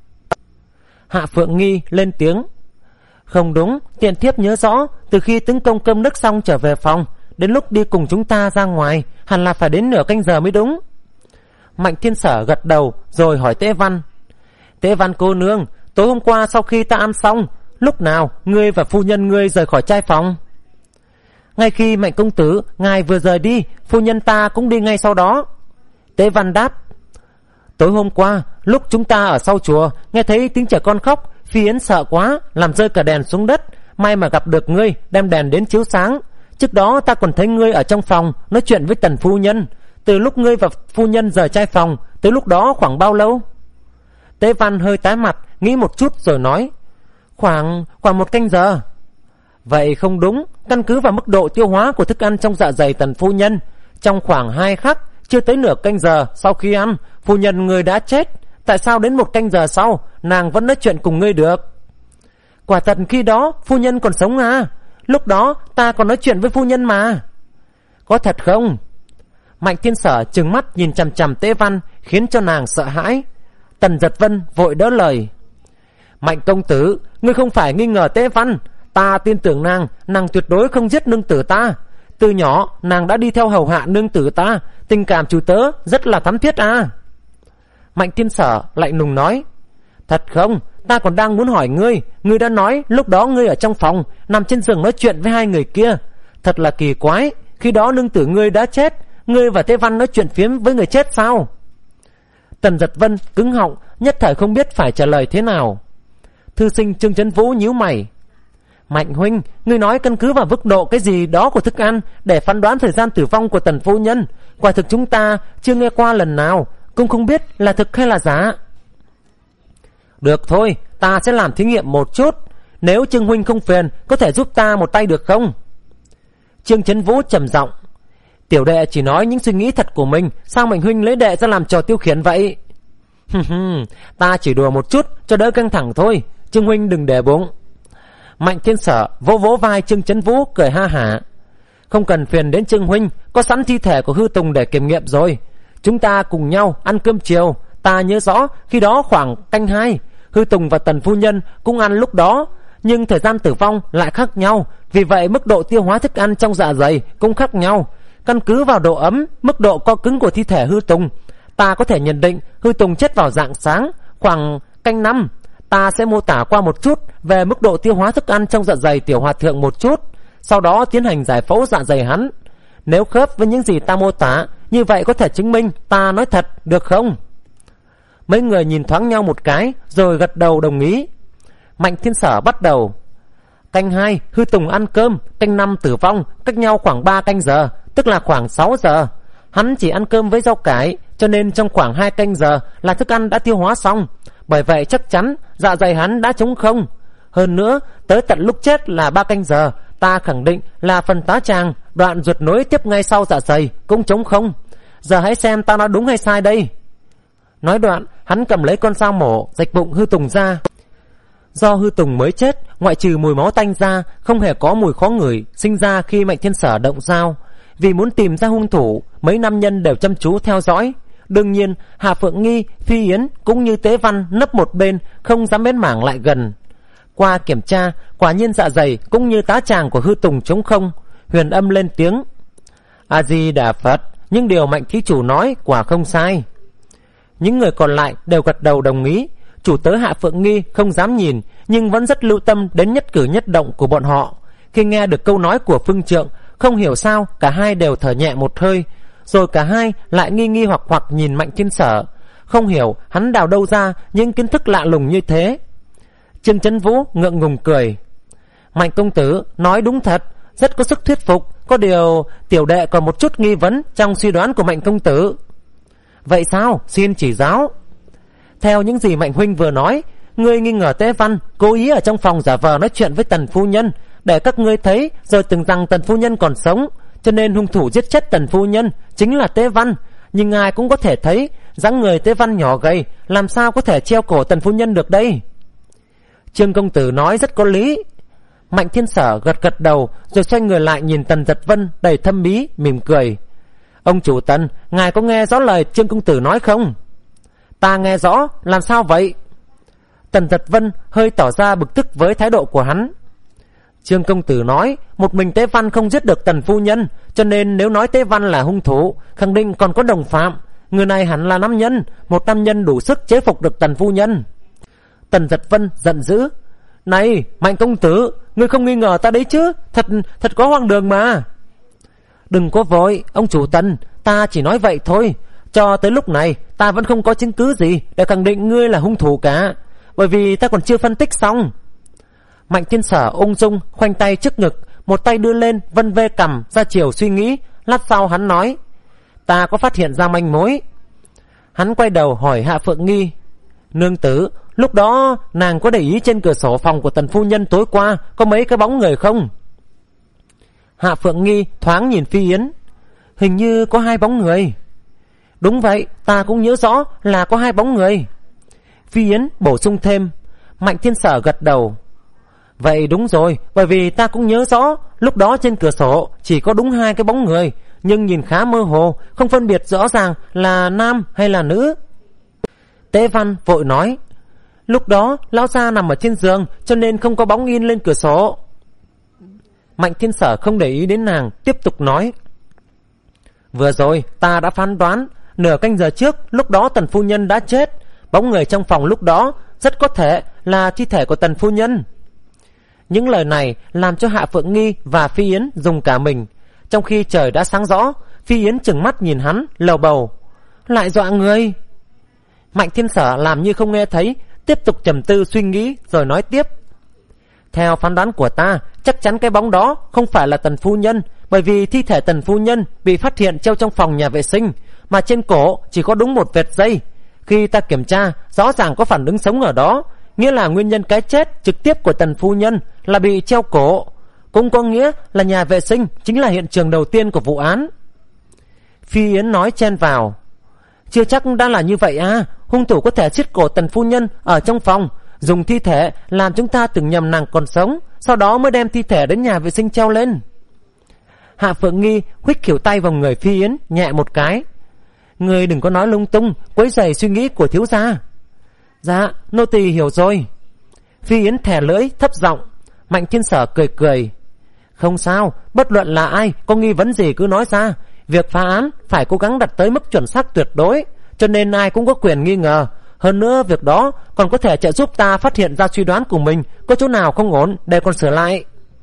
Hạ Phượng Nghi lên tiếng. Không đúng, tiện thiếp nhớ rõ, từ khi tấn công cơm nước xong trở về phòng, đến lúc đi cùng chúng ta ra ngoài, hẳn là phải đến nửa canh giờ mới đúng. Mạnh Thiên Sở gật đầu rồi hỏi Tế Văn. Tế Văn cô nương, tối hôm qua sau khi ta ăn xong, lúc nào ngươi và phu nhân ngươi rời khỏi trai phòng? Ngay khi Mạnh công tử ngài vừa rời đi, phu nhân ta cũng đi ngay sau đó. Tế Văn đáp. Tối hôm qua, lúc chúng ta ở sau chùa, nghe thấy tiếng trẻ con khóc, Phi Yến sợ quá, làm rơi cả đèn xuống đất. May mà gặp được ngươi, đem đèn đến chiếu sáng. Trước đó ta còn thấy ngươi ở trong phòng nói chuyện với Tần phu nhân. Từ lúc ngươi và phu nhân rời trai phòng, tới lúc đó khoảng bao lâu? Tế Văn hơi tái mặt, nghĩ một chút rồi nói. Khoảng khoảng một canh giờ. Vậy không đúng, căn cứ vào mức độ tiêu hóa của thức ăn trong dạ dày Tần phu nhân, trong khoảng hai khắc, chưa tới nửa canh giờ sau khi ăn, phu nhân ngươi đã chết. Tại sao đến một canh giờ sau nàng vẫn nói chuyện cùng ngươi được? Quả thật khi đó phu nhân còn sống à? Lúc đó ta còn nói chuyện với phu nhân mà. Có thật không? Mạnh Thiên Sở trừng mắt nhìn chằm chằm Tế Văn, khiến cho nàng sợ hãi. Tần Giật Vân vội đỡ lời. Mạnh công tử, ngươi không phải nghi ngờ Tế Văn. Ta tin tưởng nàng, nàng tuyệt đối không giết nương tử ta. Từ nhỏ nàng đã đi theo hầu hạ nương tử ta, tình cảm chủ tớ rất là thắm thiết à? Mạnh Thiên Sở lạnh lùng nói. Thật không? Ta còn đang muốn hỏi ngươi. Ngươi đã nói lúc đó ngươi ở trong phòng, nằm trên giường nói chuyện với hai người kia. Thật là kỳ quái, khi đó nương tử ngươi đã chết, ngươi và Tế Văn nói chuyện phiếm với người chết sao? Tần Giật Vân cứng họng, nhất thời không biết phải trả lời thế nào. Thư sinh Trương Chấn Vũ nhíu mày. Mạnh huynh, ngươi nói căn cứ vào mức độ cái gì đó của thức ăn để phán đoán thời gian tử vong của Tần phu nhân. Quả thực chúng ta chưa nghe qua lần nào, cũng không biết là thực hay là giả. Được thôi, ta sẽ làm thí nghiệm một chút. Nếu Trương huynh không phiền, có thể giúp ta một tay được không? Trương Chấn Vũ trầm giọng. Tiểu đệ chỉ nói những suy nghĩ thật của mình, sao Mạnh huynh lấy đệ ra làm trò tiêu khiển vậy? Ta chỉ đùa một chút cho đỡ căng thẳng thôi, Trương huynh đừng để bụng. Mạnh Thiên Sở vỗ vỗ vai Trương Chấn Vũ cười ha hả. Không cần phiền đến Trương huynh, có sẵn thi thể của Hư Tùng để kiểm nghiệm rồi. Chúng ta cùng nhau ăn cơm chiều. Ta nhớ rõ khi đó khoảng canh hai, Hư Tùng và Tần phu nhân cũng ăn lúc đó, nhưng thời gian tử vong lại khác nhau. Vì vậy mức độ tiêu hóa thức ăn trong dạ dày cũng khác nhau. Căn cứ vào độ ấm, mức độ co cứng của thi thể Hư Tùng, ta có thể nhận định Hư Tùng chết vào rạng sáng khoảng canh năm. Ta sẽ mô tả qua một chút về mức độ tiêu hóa thức ăn trong dạ dày Tiểu Hòa Thượng một chút, sau đó tiến hành giải phẫu dạ dày hắn. Nếu khớp với những gì ta mô tả, như vậy có thể chứng minh ta nói thật, được không? Mấy người nhìn thoáng nhau một cái rồi gật đầu đồng ý. Mạnh Thiên Sở bắt đầu. Canh hai, Hư Tùng ăn cơm. Canh năm tử vong, cách nhau khoảng ba canh giờ, tức là khoảng sáu giờ. Hắn chỉ ăn cơm với rau cải, cho nên trong khoảng hai canh giờ là thức ăn đã tiêu hóa xong. Bởi vậy chắc chắn dạ dày hắn đã trống không. Hơn nữa, tới tận lúc chết là ba canh giờ, ta khẳng định là phần tá tràng, đoạn ruột nối tiếp ngay sau dạ dày cũng trống không. Giờ hãy xem ta nói đúng hay sai đây. Nói đoạn, hắn cầm lấy con dao mổ, rạch bụng Hư Tùng ra. Do Hư Tùng mới chết, ngoại trừ mùi máu tanh ra, không hề có mùi khó ngửi sinh ra khi Mạnh Thiên Sở động dao. Vì muốn tìm ra hung thủ, mấy nam nhân đều chăm chú theo dõi. Đương nhiên, Hà Phượng Nghi, Phi Yến cũng như Tế Văn nấp một bên, không dám bén mảng lại gần. Qua kiểm tra, quả nhiên dạ dày cũng như tá tràng của Hư Tùng trống không. Huyền Âm lên tiếng. A Di Đà Phật, nhưng điều Mạnh thí chủ nói quả không sai. Những người còn lại đều gật đầu đồng ý. Chủ tớ Hạ Phượng Nghi không dám nhìn, nhưng vẫn rất lưu tâm đến nhất cử nhất động của bọn họ. Khi nghe được câu nói của Phương Trượng, không hiểu sao cả hai đều thở nhẹ một hơi, rồi cả hai lại nghi nghi hoặc hoặc nhìn Mạnh Thiên Sở. Không hiểu hắn đào đâu ra những kiến thức lạ lùng như thế. Trương Chấn Vũ ngượng ngùng cười. Mạnh công tử nói đúng thật, rất có sức thuyết phục. Có điều tiểu đệ còn một chút nghi vấn trong suy đoán của Mạnh công tử. Vậy sao? Xin chỉ giáo. Theo những gì Mạnh huynh vừa nói, ngươi nghi ngờ Tế Văn cố ý ở trong phòng giả vờ nói chuyện với Tần phu nhân, để các ngươi thấy rồi tưởng rằng Tần phu nhân còn sống, cho nên hung thủ giết chết Tần phu nhân chính là Tế Văn. Nhưng ai cũng có thể thấy dáng người Tế Văn nhỏ gầy, làm sao có thể treo cổ Tần phu nhân được đây? Trương công tử nói rất có lý. Mạnh Thiên Sở gật gật đầu, rồi xoay người lại nhìn Tần Giật Vân đầy thâm ý, mỉm cười. Ông chủ Tần, ngài có nghe rõ lời Trương công tử nói không? Ta nghe rõ, làm sao vậy? Tần Giật Vân hơi tỏ ra bực tức với thái độ của hắn. Trương công tử nói một mình Tế Văn không giết được Tần phu nhân, cho nên nếu nói Tế Văn là hung thủ, khẳng định còn có đồng phạm. Người này hẳn là nam nhân, một nam nhân đủ sức chế phục được Tần phu nhân. Tần Giật Vân giận dữ. Này Mạnh công tử, ngươi không nghi ngờ ta đấy chứ? Thật thật có hoang đường mà. Đừng có vội, ông chủ Tần, ta chỉ nói vậy thôi. Cho tới lúc này ta vẫn không có chứng cứ gì để khẳng định ngươi là hung thủ cả, bởi vì ta còn chưa phân tích xong. Mạnh Thiên Sở ung dung khoanh tay trước ngực, một tay đưa lên vân vê cằm ra chiều suy nghĩ. Lát sau hắn nói, ta có phát hiện ra manh mối. Hắn quay đầu hỏi Hạ Phượng Nghi, nương tử, lúc đó nàng có để ý trên cửa sổ phòng của Tần phu nhân tối qua có mấy cái bóng người không? Hạ Phượng Nghi thoáng nhìn Phi Yến. Hình như có hai bóng người. Đúng vậy, ta cũng nhớ rõ là có hai bóng người. Phi Yến bổ sung thêm. Mạnh Thiên Sở gật đầu. Vậy đúng rồi, bởi vì ta cũng nhớ rõ lúc đó trên cửa sổ chỉ có đúng hai cái bóng người, nhưng nhìn khá mơ hồ, không phân biệt rõ ràng là nam hay là nữ. Tế Văn vội nói, lúc đó lão gia nằm ở trên giường, cho nên không có bóng in lên cửa sổ. Mạnh Thiên Sở không để ý đến nàng, tiếp tục nói, vừa rồi ta đã phán đoán, nửa canh giờ trước lúc đó Tần phu nhân đã chết. Bóng người trong phòng lúc đó rất có thể là thi thể của Tần phu nhân. Những lời này làm cho Hạ Phượng Nghi và Phi Yến dùng cả mình. Trong khi trời đã sáng rõ, Phi Yến trừng mắt nhìn hắn, lầu bầu, lại dọa người. Mạnh Thiên Sở làm như không nghe thấy, tiếp tục trầm tư suy nghĩ rồi nói tiếp. Theo phán đoán của ta, chắc chắn cái bóng đó không phải là Tần phu nhân, bởi vì thi thể Tần phu nhân bị phát hiện treo trong phòng nhà vệ sinh, mà trên cổ chỉ có đúng một vệt dây. Khi ta kiểm tra, rõ ràng có phản ứng sống ở đó, nghĩa là nguyên nhân cái chết trực tiếp của Tần phu nhân là bị treo cổ, cũng có nghĩa là nhà vệ sinh chính là hiện trường đầu tiên của vụ án. Phi Yến nói chen vào, chưa chắc đã là như vậy à, hung thủ có thể siết cổ Tần phu nhân ở trong phòng, dùng thi thể làm chúng ta tưởng nhầm nàng còn sống, sau đó mới đem thi thể đến nhà vệ sinh treo lên. Hạ Phượng Nghi huých khỉu tay vào người Phi Yến nhẹ một cái. Người đừng có nói lung tung, quấy rầy suy nghĩ của thiếu gia. Dạ, nô tỳ hiểu rồi. Phi Yến thè lưỡi thấp giọng. Mạnh Thiên Sở cười cười. Không sao, bất luận là ai có nghi vấn gì cứ nói ra. Việc phá án phải cố gắng đặt tới mức chuẩn xác tuyệt đối, cho nên ai cũng có quyền nghi ngờ. Hơn nữa việc đó còn có thể trợ giúp ta phát hiện ra suy đoán của mình có chỗ nào không ổn để còn sửa lại.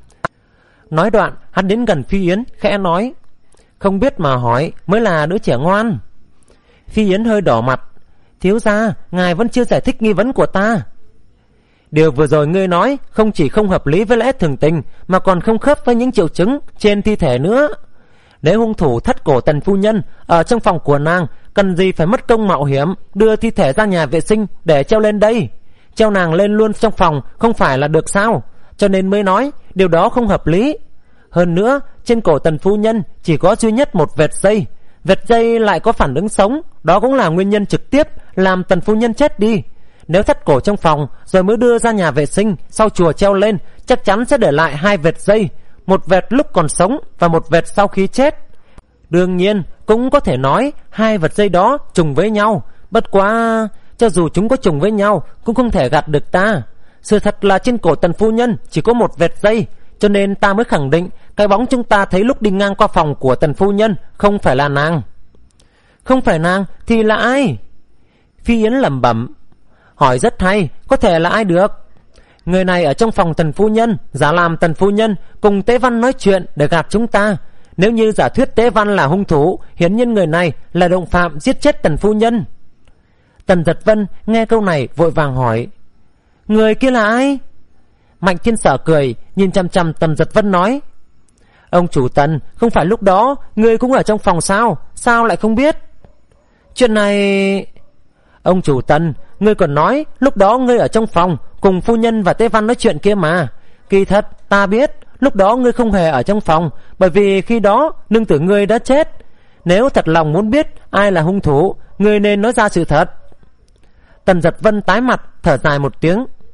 Nói đoạn hắn đến gần Phi Yến khẽ nói, không biết mà hỏi mới là đứa trẻ ngoan. Phi Yến hơi đỏ mặt. Thiếu gia, ngài vẫn chưa giải thích nghi vấn của ta. Điều vừa rồi ngươi nói không chỉ không hợp lý với lẽ thường tình, mà còn không khớp với những triệu chứng trên thi thể nữa. Nếu hung thủ thắt cổ Tần phu nhân ở trong phòng của nàng, cần gì phải mất công mạo hiểm đưa thi thể ra nhà vệ sinh để treo lên đây? Treo nàng lên luôn trong phòng không phải là được sao? Cho nên mới nói điều đó không hợp lý. Hơn nữa, trên cổ Tần phu nhân chỉ có duy nhất một vệt dây. Vệt dây lại có phản ứng sống, đó cũng là nguyên nhân trực tiếp làm Tần phu nhân chết đi. Nếu thắt cổ trong phòng rồi mới đưa ra nhà vệ sinh, sau chùa treo lên, chắc chắn sẽ để lại hai vệt dây, một vệt lúc còn sống và một vệt sau khi chết. Đương nhiên cũng có thể nói hai vệt dây đó trùng với nhau, bất quá cho dù chúng có trùng với nhau cũng không thể gạt được ta. Sự thật là trên cổ Tần phu nhân chỉ có một vệt dây, cho nên ta mới khẳng định cái bóng chúng ta thấy lúc đi ngang qua phòng của Tần phu nhân không phải là nàng. Không phải nàng thì là ai? Phi Yến lẩm bẩm. Hỏi rất hay, có thể là ai được? Người này ở trong phòng Tần phu nhân giả làm Tần phu nhân cùng Tế Văn nói chuyện để gạt chúng ta. Nếu như giả thuyết Tế Văn là hung thủ, hiển nhiên người này là đồng phạm giết chết Tần phu nhân. Tần Giật Vân nghe câu này vội vàng hỏi, người kia là ai? Mạnh Thiên Sở cười, nhìn chằm chằm Tần Giật Vân nói, ông chủ Tần, không phải lúc đó ngươi cũng ở trong phòng sao? Sao lại không biết? Chuyện này... Ông chủ Tần, ngươi còn nói lúc đó ngươi ở trong phòng cùng phu nhân và Tế Văn nói chuyện kia mà. Kỳ thật ta biết lúc đó ngươi không hề ở trong phòng, bởi vì khi đó nương tử ngươi đã chết. Nếu thật lòng muốn biết ai là hung thủ, ngươi nên nói ra sự thật. Tần Giật Vân tái mặt thở dài một tiếng.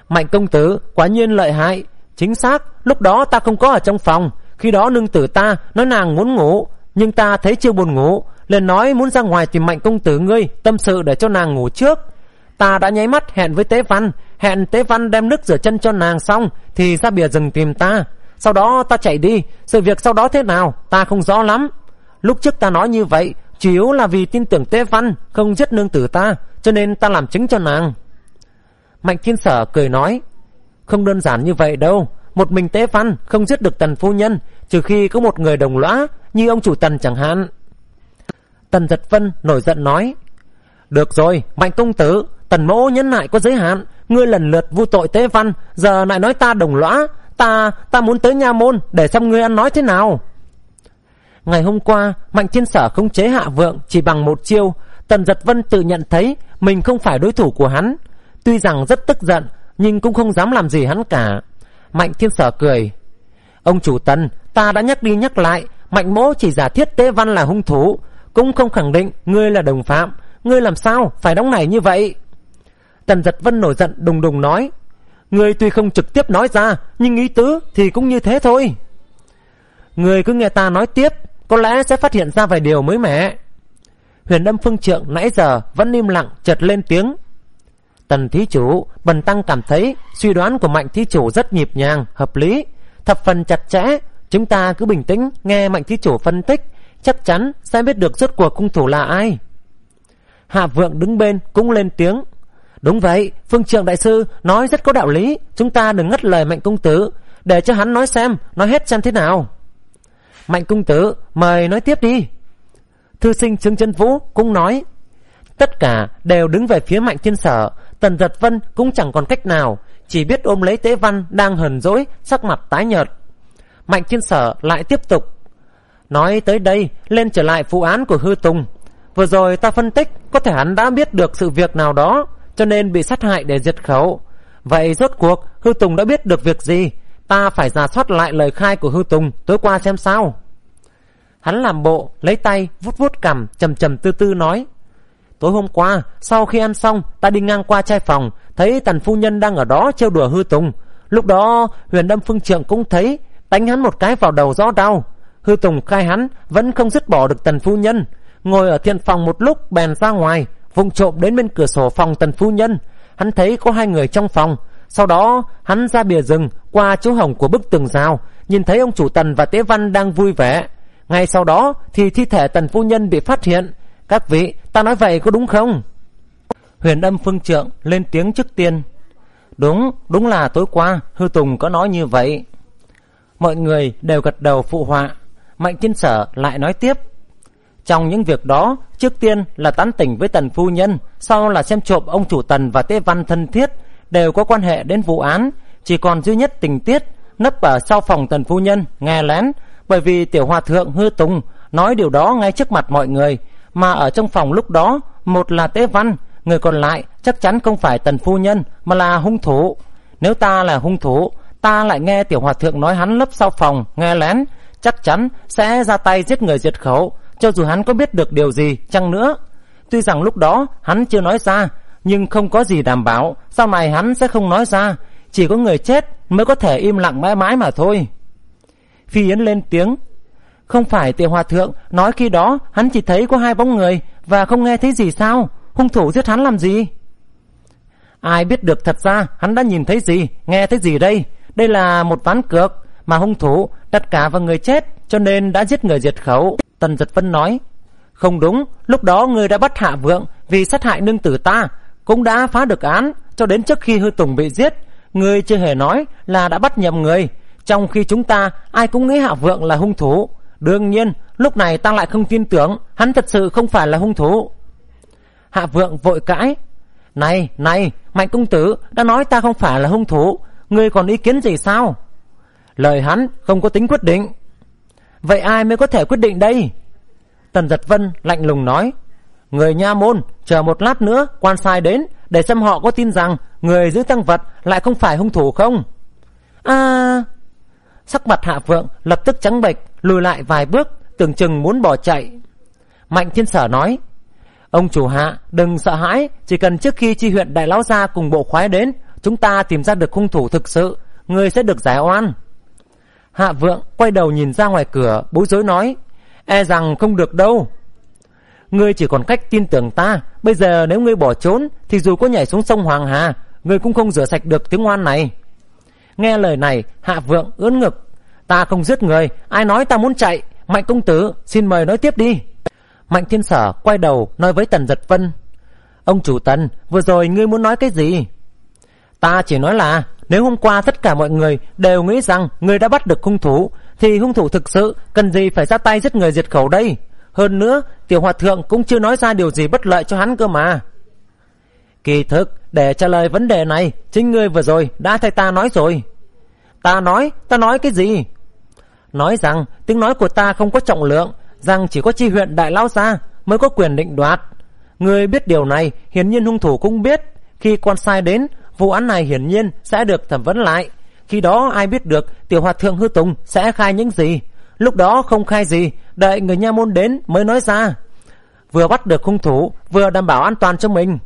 Mạnh công tử quả nhiên lợi hại. Chính xác, lúc đó ta không có ở trong phòng. Khi đó nương tử ta nói nàng muốn ngủ, nhưng ta thấy chưa buồn ngủ, liền nói muốn ra ngoài tìm Mạnh công tử ngươi tâm sự để cho nàng ngủ trước. Ta đã nháy mắt hẹn với Tế Văn, hẹn Tế Văn đem nước rửa chân cho nàng xong thì ra bìa rừng tìm ta. Sau đó ta chạy đi. Sự việc sau đó thế nào ta không rõ lắm. Lúc trước ta nói như vậy chủ yếu là vì tin tưởng Tế Văn không giết nương tử ta, cho nên ta làm chứng cho nàng. Mạnh Thiên Sở cười nói, không đơn giản như vậy đâu. Một mình Tế Văn không giết được Tần phu nhân, trừ khi có một người đồng lõa như ông chủ Tần chẳng hạn. Tần Giật Vân nổi giận nói, được rồi Mạnh công tử, Tần mỗ nhẫn nại có giới hạn. Ngươi lần lượt vu tội Tế Văn, giờ lại nói ta đồng lõa. Ta ta muốn tới nha môn để xem ngươi ăn nói thế nào. Ngày hôm qua Mạnh Thiên Sở khống chế Hạ Vượng chỉ bằng một chiêu. Tần Giật Vân tự nhận thấy mình không phải đối thủ của hắn. Tuy rằng rất tức giận, nhưng cũng không dám làm gì hắn cả. Mạnh Thiên Sở cười, ông chủ Tần, ta đã nhắc đi nhắc lại, Mạnh mỗ chỉ giả thiết Tế Văn là hung thủ, cũng không khẳng định ngươi là đồng phạm. Ngươi làm sao phải đóng này như vậy? Tần Giật Vân nổi giận đùng đùng nói, ngươi tuy không trực tiếp nói ra, nhưng ý tứ thì cũng như thế thôi. Ngươi cứ nghe ta nói tiếp, có lẽ sẽ phát hiện ra vài điều mới mẻ. Huyền Âm Phương Trượng nãy giờ vẫn im lặng chợt lên tiếng, Tần thí chủ, bần tăng cảm thấy suy đoán của Mạnh thí chủ rất nhịp nhàng, hợp lý, thập phần chặt chẽ. Chúng ta cứ bình tĩnh nghe Mạnh thí chủ phân tích, chắc chắn sẽ biết được rốt cuộc hung thủ là ai. Hạ Vượng đứng bên cũng lên tiếng, đúng vậy, Phương Trượng đại sư nói rất có đạo lý. Chúng ta đừng ngắt lời Mạnh công tử, để cho hắn nói xem, nói hết xem thế nào. Mạnh công tử, mời nói tiếp đi. Thư sinh Trương Chân Vũ cũng nói. Tất cả đều đứng về phía Mạnh Thiên Sở. Tần Giật Vân cũng chẳng còn cách nào, chỉ biết ôm lấy Tế Văn đang hờn dỗi, sắc mặt tái nhợt. Mạnh Thiên Sở lại tiếp tục nói tới đây, lên trở lại vụ án của Hư Tùng. Vừa rồi ta phân tích, có thể hắn đã biết được sự việc nào đó, cho nên bị sát hại để diệt khẩu. Vậy rốt cuộc Hư Tùng đã biết được việc gì? Ta phải rà soát lại lời khai của Hư Tùng tối qua xem sao. Hắn làm bộ lấy tay vuốt vuốt cằm, trầm trầm tư tư nói, tối hôm qua sau khi ăn xong, ta đi ngang qua trai phòng, thấy Tần phu nhân đang ở đó trêu đùa Hư Tùng. Lúc đó Huyền Âm Phương Trượng cũng thấy, đánh hắn một cái vào đầu rõ đau. Hư Tùng khai hắn vẫn không dứt bỏ được Tần phu nhân, ngồi ở thiện phòng một lúc bèn ra ngoài, vụng trộm đến bên cửa sổ phòng Tần phu nhân. Hắn thấy có hai người trong phòng. Sau đó hắn ra bìa rừng, qua chỗ hổng của bức tường rào, nhìn thấy ông chủ Tần và Tế Văn đang vui vẻ. Ngay sau đó thì thi thể Tần phu nhân bị phát hiện. Các vị, ta nói vậy có đúng không? Huyền Âm Phương Trượng lên tiếng trước tiên, đúng, đúng là tối qua Hư Tùng có nói như vậy. Mọi người đều gật đầu phụ họa. Mạnh Thiên Sở lại nói tiếp, trong những việc đó, trước tiên là tán tỉnh với Tần phu nhân, sau là xem trộm ông chủ Tần và Tế Văn thân thiết, đều có quan hệ đến vụ án. Chỉ còn duy nhất tình tiết nấp ở sau phòng Tần phu nhân nghe lén, bởi vì tiểu hòa thượng Hư Tùng nói điều đó ngay trước mặt mọi người, mà ở trong phòng lúc đó một là Tế Văn, người còn lại chắc chắn không phải Tần phu nhân mà là hung thủ. Nếu ta là hung thủ, ta lại nghe tiểu hòa thượng nói hắn lấp sau phòng nghe lén, chắc chắn sẽ ra tay giết người diệt khẩu, cho dù hắn có biết được điều gì chăng nữa. Tuy rằng lúc đó hắn chưa nói ra, nhưng không có gì đảm bảo sau này hắn sẽ không nói ra. Chỉ có người chết mới có thể im lặng mãi mãi mà thôi. Phi Yến lên tiếng, không phải tiểu hòa thượng nói khi đó hắn chỉ thấy có hai bóng người và không nghe thấy gì sao? Hung thủ giết hắn làm gì? Ai biết được thật ra hắn đã nhìn thấy gì, nghe thấy gì đây? Đây là một ván cược mà hung thủ đặt cả vào người chết, cho nên đã giết người diệt khẩu. Tần Giật Vân nói, không đúng, lúc đó người đã bắt Hạ Vượng vì sát hại nương tử ta, cũng đã phá được án. Cho đến trước khi Hư Tùng bị giết, người chưa hề nói là đã bắt nhầm người, trong khi chúng ta ai cũng nghĩ Hạ Vượng là hung thủ. Đương nhiên lúc này ta lại không tin tưởng hắn thật sự không phải là hung thủ. Hạ Vượng vội cãi, này này Mạnh công tử đã nói ta không phải là hung thủ, ngươi còn ý kiến gì sao? Lời hắn không có tính quyết định. Vậy ai mới có thể quyết định đây? Tần Giật Vân lạnh lùng nói, người nha môn chờ một lát nữa quan sai đến, để xem họ có tin rằng người giữ tang vật lại không phải hung thủ không. À... Sắc mặt Hạ Vượng lập tức trắng bệch, lùi lại vài bước, tưởng chừng muốn bỏ chạy. Mạnh Thiên Sở nói, ông chủ Hạ đừng sợ hãi, chỉ cần trước khi chi huyện đại lão gia cùng bộ khoái đến, chúng ta tìm ra được hung thủ thực sự, ngươi sẽ được giải oan. Hạ Vượng quay đầu nhìn ra ngoài cửa, bối rối nói, e rằng không được đâu. Ngươi chỉ còn cách tin tưởng ta, bây giờ nếu ngươi bỏ trốn thì dù có nhảy xuống sông Hoàng Hà, ngươi cũng không rửa sạch được tiếng oan này. Nghe lời này, Hạ Vượng ưỡn ngực, ta không giết người, ai nói ta muốn chạy? Mạnh công tử, xin mời nói tiếp đi. Mạnh Thiên Sở quay đầu nói với Tần Giật Vân, ông chủ Tần, vừa rồi ngươi muốn nói cái gì? Ta chỉ nói là nếu hôm qua tất cả mọi người đều nghĩ rằng ngươi đã bắt được hung thủ, thì hung thủ thực sự cần gì phải ra tay giết người diệt khẩu đây? Hơn nữa, tiểu hòa thượng cũng chưa nói ra điều gì bất lợi cho hắn cơ mà. Kỳ thực, để trả lời vấn đề này, chính ngươi vừa rồi đã thay ta nói rồi. Ta nói, ta nói cái gì? Nói rằng tiếng nói của ta không có trọng lượng, rằng chỉ có chi huyện đại lão gia mới có quyền định đoạt. Ngươi biết điều này, hiển nhiên hung thủ cũng biết. Khi quan sai đến, vụ án này hiển nhiên sẽ được thẩm vấn lại. Khi đó ai biết được tiểu hòa thượng Hư Tùng sẽ khai những gì? Lúc đó không khai gì, đợi người nha môn đến mới nói ra. Vừa bắt được hung thủ, vừa đảm bảo an toàn cho mình.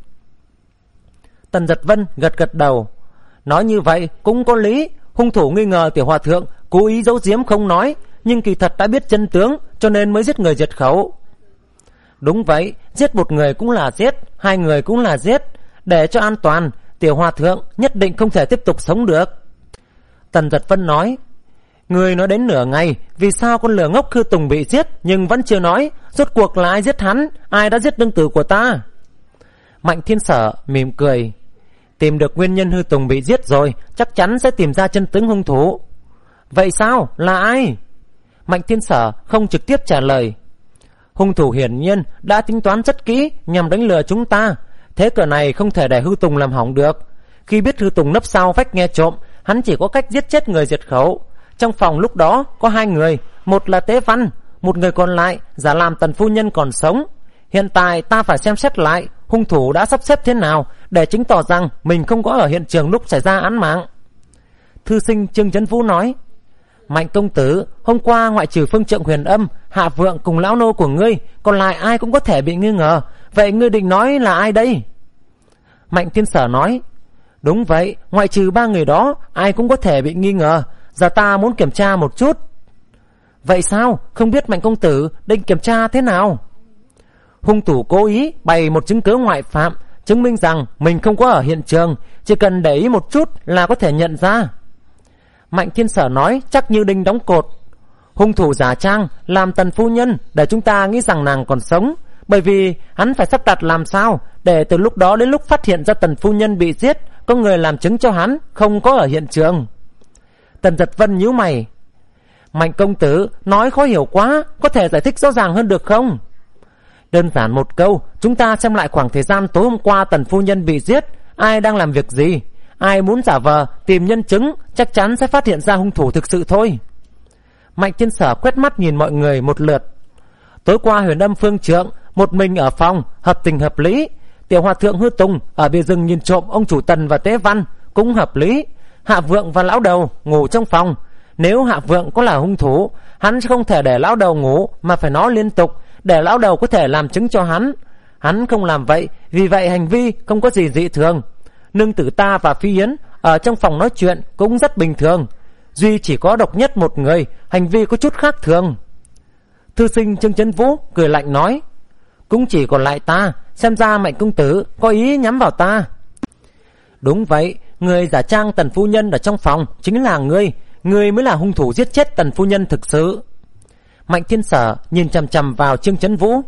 Tần Giật Vân gật gật đầu. Nói như vậy cũng có lý. Hung thủ nghi ngờ tiểu hòa thượng cố ý giấu giếm không nói, nhưng kỳ thật đã biết chân tướng, cho nên mới giết người diệt khẩu. Đúng vậy, giết một người cũng là giết, hai người cũng là giết. Để cho an toàn, tiểu hòa thượng nhất định không thể tiếp tục sống được. Tần Giật Vân nói, người nói đến nửa ngày, vì sao con lừa ngốc Khư Tùng bị giết, nhưng vẫn chưa nói rốt cuộc là ai giết hắn, ai đã giết nương tử của ta? Mạnh Thiên Sở mỉm cười, tìm được nguyên nhân Hư Tùng bị giết rồi, chắc chắn sẽ tìm ra chân tướng hung thủ. Vậy sao? Là ai? Mạnh Thiên Sở không trực tiếp trả lời. Hung thủ hiển nhiên đã tính toán rất kỹ nhằm đánh lừa chúng ta. Thế cờ này không thể để Hư Tùng làm hỏng được. Khi biết Hư Tùng nấp sau vách nghe trộm, hắn chỉ có cách giết chết người diệt khẩu. Trong phòng lúc đó có hai người, một là Tế Văn, một người còn lại giả làm Tần phu nhân còn sống. Hiện tại ta phải xem xét lại hung thủ đã sắp xếp thế nào để chứng tỏ rằng mình không có ở hiện trường lúc xảy ra án mạng. Thư sinh Trương Chấn Vũ nói, Mạnh công tử, hôm qua ngoại trừ Phương Trượng Huyền Âm, Hạ Vượng cùng lão nô của ngươi, còn lại ai cũng có thể bị nghi ngờ. Vậy ngươi định nói là ai đây? Mạnh Thiên Sở nói, đúng vậy, ngoại trừ ba người đó, ai cũng có thể bị nghi ngờ. Giờ ta muốn kiểm tra một chút. Vậy sao? Không biết Mạnh công tử định kiểm tra thế nào? Hung thủ cố ý bày một chứng cứ ngoại phạm, chứng minh rằng mình không có ở hiện trường, chỉ cần để ý một chút là có thể nhận ra. Mạnh Thiên Sở nói chắc như đinh đóng cột. Hung thủ giả trang làm Tần phu nhân để chúng ta nghĩ rằng nàng còn sống, bởi vì hắn phải sắp đặt làm sao để từ lúc đó đến lúc phát hiện ra Tần phu nhân bị giết, có người làm chứng cho hắn không có ở hiện trường. Tần Giật Vân nhíu mày, Mạnh công tử nói khó hiểu quá, có thể giải thích rõ ràng hơn được không? Đơn giản một câu, chúng ta xem lại khoảng thời gian tối hôm qua Tần phu nhân bị giết, ai đang làm việc gì, ai muốn giả vờ tìm nhân chứng, chắc chắn sẽ phát hiện ra hung thủ thực sự thôi. Mạnh Thiên Sở quét mắt nhìn mọi người một lượt. Tối qua Huyền Âm Phương Trượng một mình ở phòng, hợp tình hợp lý. Tiểu hòa thượng Hư Tùng ở bìa rừng nhìn trộm ông chủ Tần và Tế Văn cũng hợp lý. Hạ Vượng và lão đầu ngủ trong phòng. Nếu Hạ Vượng có là hung thủ, hắn sẽ không thể để lão đầu ngủ mà phải nói liên tục, để lão đầu có thể làm chứng cho hắn. Hắn không làm vậy, vì vậy hành vi không có gì dị thường. Nương tử ta và Phi Yến ở trong phòng nói chuyện cũng rất bình thường, duy chỉ có độc nhất một người hành vi có chút khác thường. Thư sinh Trương Chấn Vũ cười lạnh nói, cũng chỉ còn lại ta, xem ra Mạnh công tử có ý nhắm vào ta. Đúng vậy, người giả trang Tần phu nhân ở trong phòng chính là ngươi, ngươi mới là hung thủ giết chết Tần phu nhân thực sự. Mạnh Thiên Sở nhìn chằm chằm vào Trương Chấn Vũ.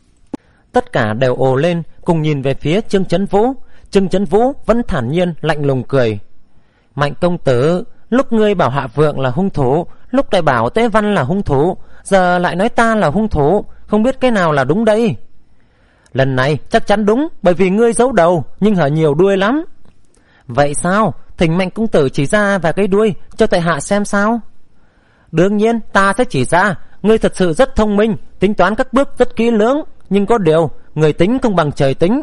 Tất cả đều ồ lên, cùng nhìn về phía Trương Chấn Vũ. Trương Chấn Vũ vẫn thản nhiên lạnh lùng cười. Mạnh công tử, lúc ngươi bảo Hạ Vượng là hung thủ, lúc lại bảo Tế Văn là hung thủ, giờ lại nói ta là hung thủ, không biết cái nào là đúng đây? Lần này chắc chắn đúng, bởi vì ngươi giấu đầu nhưng hở nhiều đuôi lắm. Vậy sao? Thỉnh Mạnh công tử chỉ ra vài cái đuôi cho tại hạ xem sao? Đương nhiên ta sẽ chỉ ra. Ngươi thật sự rất thông minh, tính toán các bước rất kỹ lưỡng, nhưng có điều người tính không bằng trời tính.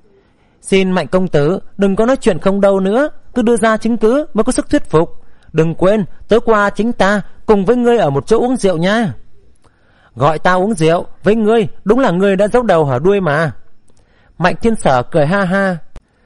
Xin Mạnh công tử đừng có nói chuyện không đâu nữa, cứ đưa ra chứng cứ mới có sức thuyết phục. Đừng quên tối qua chính ta cùng với ngươi ở một chỗ uống rượu nha. Gọi ta uống rượu với ngươi, đúng là ngươi đã giấu đầu hở đuôi mà. Mạnh Thiên Sở cười ha ha.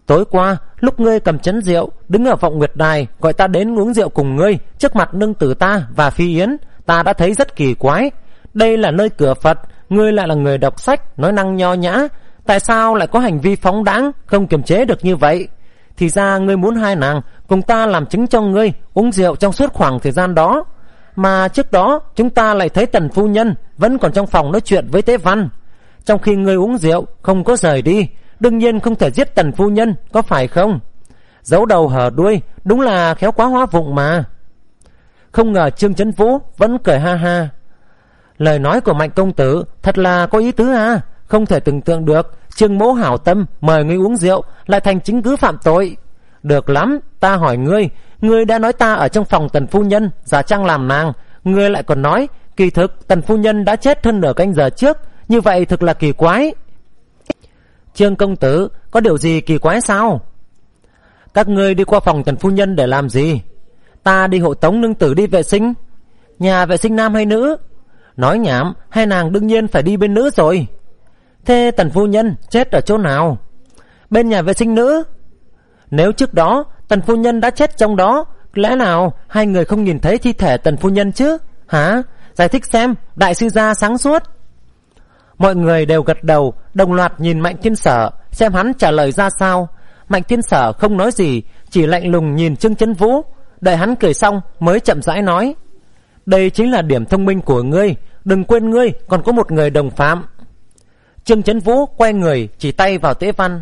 Tối qua lúc ngươi cầm chén rượu đứng ở vọng nguyệt đài gọi ta đến uống rượu cùng ngươi trước mặt nương tử ta và Phi Yến, ta đã thấy rất kỳ quái. Đây là nơi cửa Phật, ngươi lại là người đọc sách, nói năng nho nhã, tại sao lại có hành vi phóng đãng không kiềm chế được như vậy? Thì ra ngươi muốn hai nàng cùng ta làm chứng cho ngươi uống rượu trong suốt khoảng thời gian đó. Mà trước đó chúng ta lại thấy Tần phu nhân vẫn còn trong phòng nói chuyện với Tế Văn. Trong khi ngươi uống rượu không có rời đi, đương nhiên không thể giết Tần phu nhân, có phải không? Giấu đầu hở đuôi, đúng là khéo quá hóa vụng mà. Không ngờ Trương Chấn Vũ vẫn cười ha ha. Lời nói của Mạnh công tử thật là có ý tứ à, không thể tưởng tượng được Trương mỗ hảo tâm mời ngươi uống rượu lại thành chứng cứ phạm tội. Được lắm, ta hỏi ngươi, ngươi đã nói ta ở trong phòng Tần phu nhân giả trang làm nàng, ngươi lại còn nói kỳ thực Tần phu nhân đã chết hơn nửa canh giờ trước, như vậy thực là kỳ quái. Trương công tử, có điều gì kỳ quái sao? Các ngươi đi qua phòng Tần phu nhân để làm gì? Ta đi hộ tống nương tử đi vệ sinh. Nhà vệ sinh nam hay nữ? Nói nhảm, hai nàng đương nhiên phải đi bên nữ rồi. Thế Tần phu nhân chết ở chỗ nào? Bên nhà vệ sinh nữ. Nếu trước đó Tần phu nhân đã chết trong đó, lẽ nào hai người không nhìn thấy thi thể Tần phu nhân chứ? Hả? Giải thích xem, đại sư gia sáng suốt. Mọi người đều gật đầu, đồng loạt nhìn Mạnh Thiên Sở xem hắn trả lời ra sao. Mạnh Thiên Sở không nói gì, chỉ lạnh lùng nhìn Trương Chấn Vũ. Đợi hắn cười xong mới chậm rãi nói: đây chính là điểm thông minh của ngươi, đừng quên ngươi còn có một người đồng phạm. Trương Chấn Vũ quay người chỉ tay vào Tế Văn.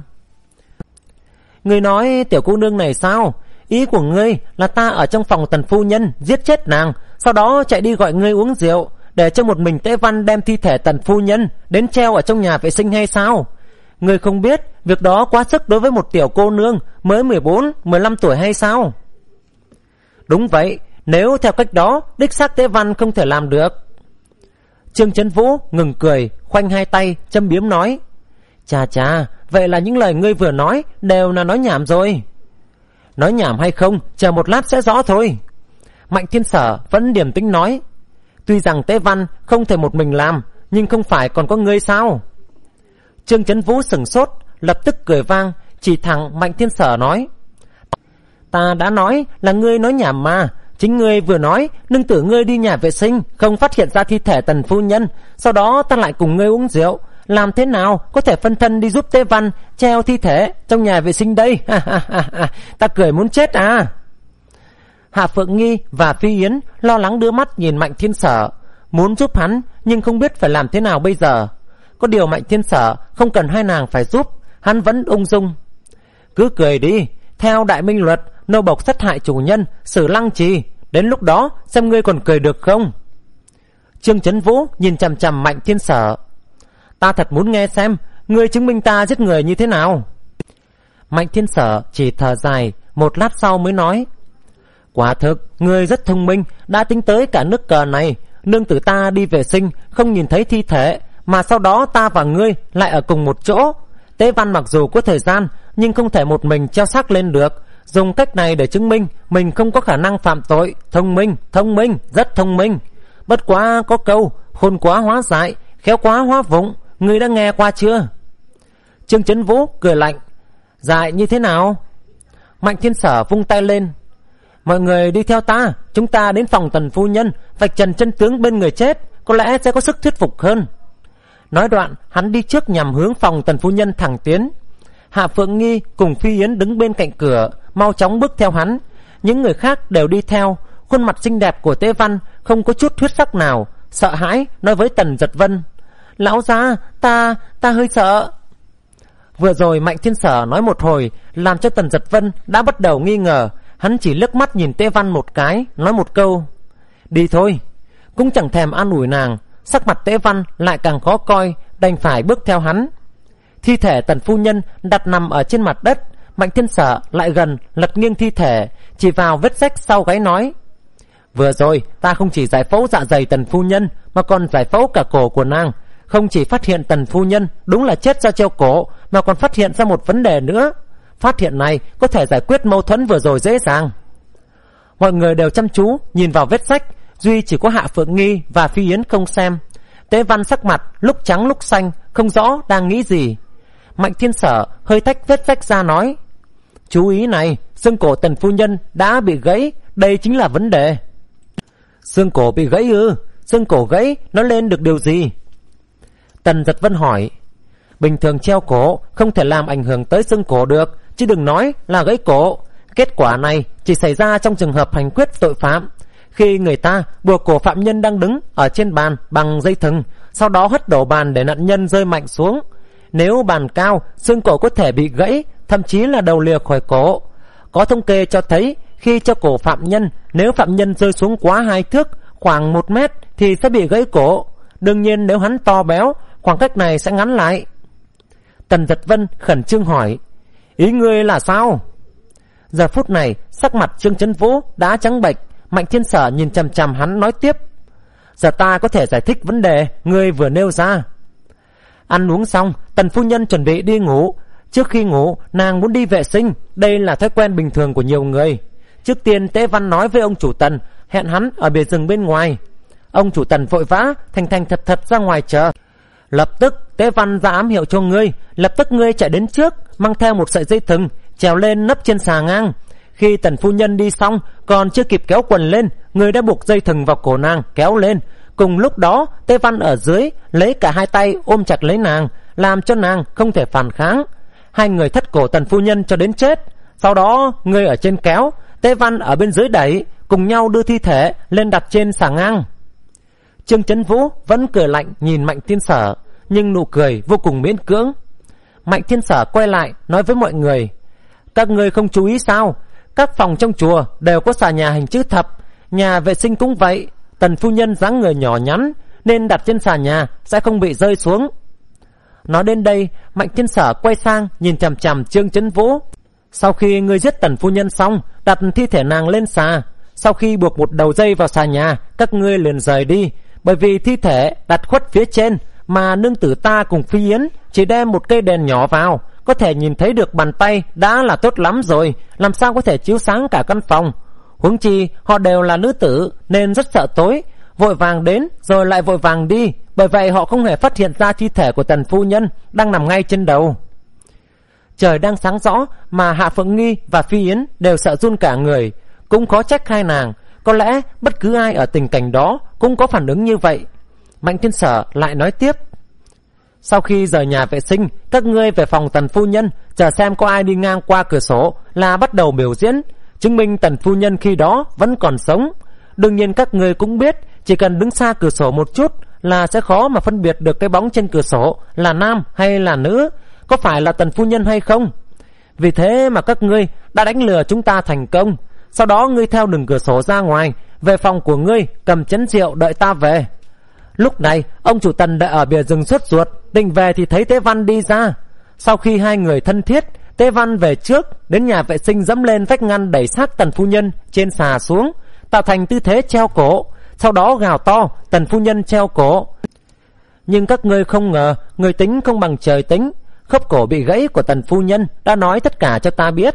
Ngươi nói tiểu cô nương này sao? Ý của ngươi là ta ở trong phòng Tần phu nhân giết chết nàng, sau đó chạy đi gọi ngươi uống rượu, để cho một mình Tế Văn đem thi thể Tần phu nhân đến treo ở trong nhà vệ sinh hay sao? Ngươi không biết việc đó quá sức đối với một tiểu cô nương mới mười bốn, mười lăm tuổi hay sao? Đúng vậy, nếu theo cách đó đích xác Tế Văn không thể làm được. Trương Chấn Vũ ngừng cười, khoanh hai tay châm biếm nói: chà chà, vậy là những lời ngươi vừa nói đều là nói nhảm rồi. Nói nhảm hay không, chờ một lát sẽ rõ thôi. Mạnh Thiên Sở vẫn điềm tĩnh nói: tuy rằng Tế Văn không thể một mình làm, nhưng không phải còn có ngươi sao? Trương Chấn Vũ sửng sốt, lập tức cười vang, chỉ thẳng Mạnh Thiên Sở nói: ta đã nói là ngươi nói nhảm mà. Chính ngươi vừa nói nương tử ngươi đi nhà vệ sinh không phát hiện ra thi thể Tần phu nhân, sau đó ta lại cùng ngươi uống rượu, làm thế nào có thể phân thân đi giúp Tế Văn treo thi thể trong nhà vệ sinh đây? Ta cười muốn chết à. Hạ Phượng Nghi và Phi Yến lo lắng đưa mắt nhìn Mạnh Thiên Sở, muốn giúp hắn nhưng không biết phải làm thế nào bây giờ. Có điều Mạnh Thiên Sở không cần hai nàng phải giúp, hắn vẫn ung dung: cứ cười đi, theo Đại Minh luật nô bộc sát hại chủ nhân xử lăng trì, đến lúc đó xem ngươi còn cười được không. Trương Chấn Vũ nhìn chằm chằm Mạnh Thiên Sở: ta thật muốn nghe xem ngươi chứng minh ta giết người như thế nào. Mạnh Thiên Sở chỉ thở dài, một lát sau mới nói: quả thực ngươi rất thông minh, đã tính tới cả nước cờ này. Nương tử ta đi vệ sinh không nhìn thấy thi thể, mà sau đó ta và ngươi lại ở cùng một chỗ. Tế Văn mặc dù có thời gian nhưng không thể một mình treo xác lên được, dùng cách này để chứng minh mình không có khả năng phạm tội. Thông minh, thông minh, rất thông minh. Bất quá có câu khôn quá hóa dại, khéo quá hóa vụng, ngươi đã nghe qua chưa? Trương Chấn Vũ cười lạnh: dại như thế nào? Mạnh Thiên Sở vung tay lên: mọi người đi theo ta, chúng ta đến phòng Tần phu nhân vạch trần chân tướng bên người chết, có lẽ sẽ có sức thuyết phục hơn. Nói đoạn hắn đi trước nhằm hướng phòng Tần phu nhân thẳng tiến. Hạ Phượng Nghi cùng Phi Yến đứng bên cạnh cửa, mau chóng bước theo hắn. Những người khác đều đi theo. Khuôn mặt xinh đẹp của Tế Văn không có chút huyết sắc nào, sợ hãi nói với Tần Giật Vân: lão gia, ta ta hơi sợ. Vừa rồi Mạnh Thiên Sở nói một hồi, làm cho Tần Giật Vân đã bắt đầu nghi ngờ. Hắn chỉ liếc mắt nhìn Tế Văn một cái, nói một câu: đi thôi. Cũng chẳng thèm an ủi nàng. Sắc mặt Tế Văn lại càng khó coi, đành phải bước theo hắn. Thi thể Tần phu nhân đặt nằm ở trên mặt đất. Mạnh Thiên Sở lại gần lật nghiêng thi thể, chỉ vào vết rách sau gáy nói: vừa rồi ta không chỉ giải phẫu dạ dày Tần phu nhân, mà còn giải phẫu cả cổ của nàng. Không chỉ phát hiện Tần phu nhân đúng là chết do treo cổ, mà còn phát hiện ra một vấn đề nữa. Phát hiện này có thể giải quyết mâu thuẫn vừa rồi dễ dàng. Mọi người đều chăm chú nhìn vào vết rách, duy chỉ có Hạ Phượng Nghi và Phi Yến không xem. Tế Văn sắc mặt lúc trắng lúc xanh, không rõ đang nghĩ gì. Mạnh Thiên Sở hơi tách vết rách ra nói: Chú ý này, xương cổ Tần phu nhân đã bị gãy, đây chính là vấn đề. Xương cổ bị gãy ư? Xương cổ gãy nó lên được điều gì? Tần Giật Vân hỏi. Bình thường treo cổ không thể làm ảnh hưởng tới xương cổ được, chứ đừng nói là gãy cổ. Kết quả này chỉ xảy ra trong trường hợp hành quyết tội phạm, khi người ta buộc cổ phạm nhân đang đứng ở trên bàn bằng dây thừng, sau đó hất đổ bàn để nạn nhân rơi mạnh xuống. Nếu bàn cao, xương cổ có thể bị gãy, thậm chí là đầu lìa khỏi cổ. Có thống kê cho thấy khi cho cổ phạm nhân, nếu phạm nhân rơi xuống quá hai thước, khoảng một mét thì sẽ bị gãy cổ. Đương nhiên nếu hắn to béo, khoảng cách này sẽ ngắn lại. Tần Giật Vân khẩn trương hỏi, ý ngươi là sao? Giờ phút này sắc mặt Trương Chấn Vũ đã trắng bệch. Mạnh Thiên Sở nhìn chằm chằm hắn nói tiếp, giờ ta có thể giải thích vấn đề ngươi vừa nêu ra. Ăn uống xong, Tần phu nhân chuẩn bị đi ngủ. Trước khi ngủ, nàng muốn đi vệ sinh, đây là thói quen bình thường của nhiều người. Trước tiên Tế Văn nói với ông chủ Tần, hẹn hắn ở bìa rừng bên ngoài. Ông chủ Tần vội vã thành thành thật thật ra ngoài chờ. Lập tức Tế Văn ra ám hiệu cho ngươi, lập tức ngươi chạy đến trước, mang theo một sợi dây thừng, trèo lên nấp trên xà ngang. Khi Tần phu nhân đi xong, còn chưa kịp kéo quần lên, người đã buộc dây thừng vào cổ nàng kéo lên. Cùng lúc đó Tế Văn ở dưới lấy cả hai tay ôm chặt lấy nàng, làm cho nàng không thể phản kháng. Hai người thắt cổ Tần phu nhân cho đến chết. Sau đó người ở trên kéo, Tế Văn ở bên dưới đẩy, cùng nhau đưa thi thể lên đặt trên xà ngang. Trương Chấn Vũ vẫn cười lạnh nhìn Mạnh Thiên Sở, nhưng nụ cười vô cùng miễn cưỡng. Mạnh Thiên Sở quay lại nói với mọi người, các người không chú ý sao? Các phòng trong chùa đều có xà nhà hình chữ thập, nhà vệ sinh cũng vậy. Tần phu nhân dáng người nhỏ nhắn nên đặt trên xà nhà sẽ không bị rơi xuống. Nói đến đây, Mạnh Thiên Sở quay sang nhìn chằm chằm Trương Chấn Vũ. Sau khi ngươi giết Tần phu nhân xong, đặt thi thể nàng lên xà. Sau khi buộc một đầu dây vào xà nhà, các ngươi liền rời đi. Bởi vì thi thể đặt khuất phía trên, mà nương tử ta cùng Phi Yến chỉ đem một cây đèn nhỏ vào, có thể nhìn thấy được bàn tay đã là tốt lắm rồi, làm sao có thể chiếu sáng cả căn phòng. Huống chi họ đều là nữ tử nên rất sợ tối, vội vàng đến rồi lại vội vàng đi, bởi vậy họ không hề phát hiện ra thi thể của Tần phu nhân đang nằm ngay trên đầu. Trời đang sáng rõ mà Hạ Phượng Nghi và Phi Yến đều sợ run cả người, cũng khó trách hai nàng, có lẽ bất cứ ai ở tình cảnh đó cũng có phản ứng như vậy. Mạnh Thiên Sở lại nói tiếp, sau khi rời nhà vệ sinh, các ngươi về phòng Tần phu nhân, chờ xem có ai đi ngang qua cửa sổ là bắt đầu biểu diễn, chứng minh Tần phu nhân khi đó vẫn còn sống. Đương nhiên các ngươi cũng biết, chỉ cần đứng xa cửa sổ một chút là sẽ khó mà phân biệt được cái bóng trên cửa sổ là nam hay là nữ, có phải là Tần phu nhân hay không. Vì thế mà các ngươi đã đánh lừa chúng ta thành công. Sau đó ngươi theo đường cửa sổ ra ngoài, về phòng của ngươi, cầm chén rượu đợi ta về. Lúc này ông chủ Tần đã ở bìa rừng sốt ruột, định về thì thấy Tế Văn đi ra. Sau khi hai người thân thiết, Tế Văn về trước đến nhà vệ sinh dẫm lên vách ngăn đẩy xác Tần phu nhân trên xà xuống, tạo thành tư thế treo cổ, sau đó gào to Tần phu nhân treo cổ. Nhưng các ngươi không ngờ, người tính không bằng trời tính, khớp cổ bị gãy của Tần phu nhân đã nói tất cả cho ta biết.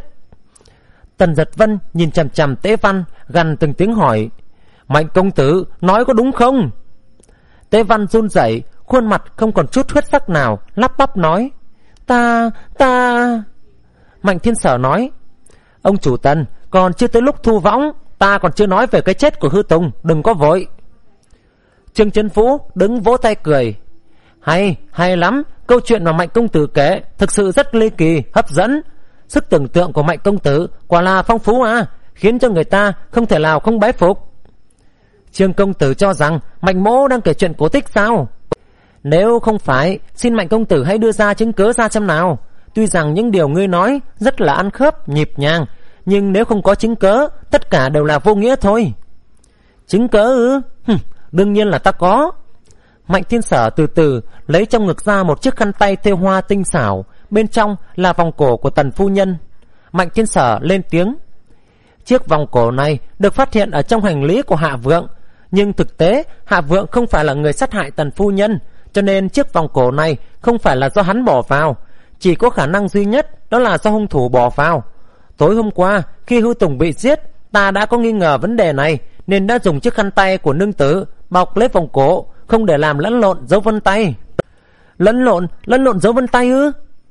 Tần Giật Vân nhìn chằm chằm Tế Văn, gằn từng tiếng hỏi, Mạnh công tử nói có đúng không? Tế Văn run rẩy, khuôn mặt không còn chút huyết sắc nào, lắp bắp nói, Ta, ta... Mạnh Thiên Sở nói, ông chủ Tần, còn chưa tới lúc thu võng, ta còn chưa nói về cái chết của Hư Tùng, đừng có vội. Trương Chấn Vũ đứng vỗ tay cười, Hay, hay lắm, câu chuyện mà Mạnh công tử kể thực sự rất ly kỳ, hấp dẫn. Sức tưởng tượng của Mạnh công tử quả là phong phú à, khiến cho người ta không thể nào không bái phục. Trương công tử cho rằng Mạnh mỗ đang kể chuyện cổ tích sao? Nếu không phải, xin Mạnh công tử hãy đưa ra chứng cớ ra xem nào. Tuy rằng những điều ngươi nói rất là ăn khớp, nhịp nhàng, nhưng nếu không có chứng cớ, tất cả đều là vô nghĩa thôi. Chứng cớ ư? Hừm, đương nhiên là ta có. Mạnh Thiên Sở từ từ lấy trong ngực ra một chiếc khăn tay thêu hoa tinh xảo, bên trong là vòng cổ của Tần phu nhân. Mạnh Thiên Sở lên tiếng, chiếc vòng cổ này được phát hiện ở trong hành lý của Hạ Vượng, nhưng thực tế Hạ Vượng không phải là người sát hại Tần phu nhân, cho nên chiếc vòng cổ này không phải là do hắn bỏ vào, chỉ có khả năng duy nhất đó là do hung thủ bỏ vào. Tối hôm qua khi Hư Tùng bị giết, ta đã có nghi ngờ vấn đề này, nên đã dùng chiếc khăn tay của nương tử bọc lấy vòng cổ, không để làm lẫn lộn dấu vân tay. Lẫn lộn, lẫn lộn dấu vân tay ư?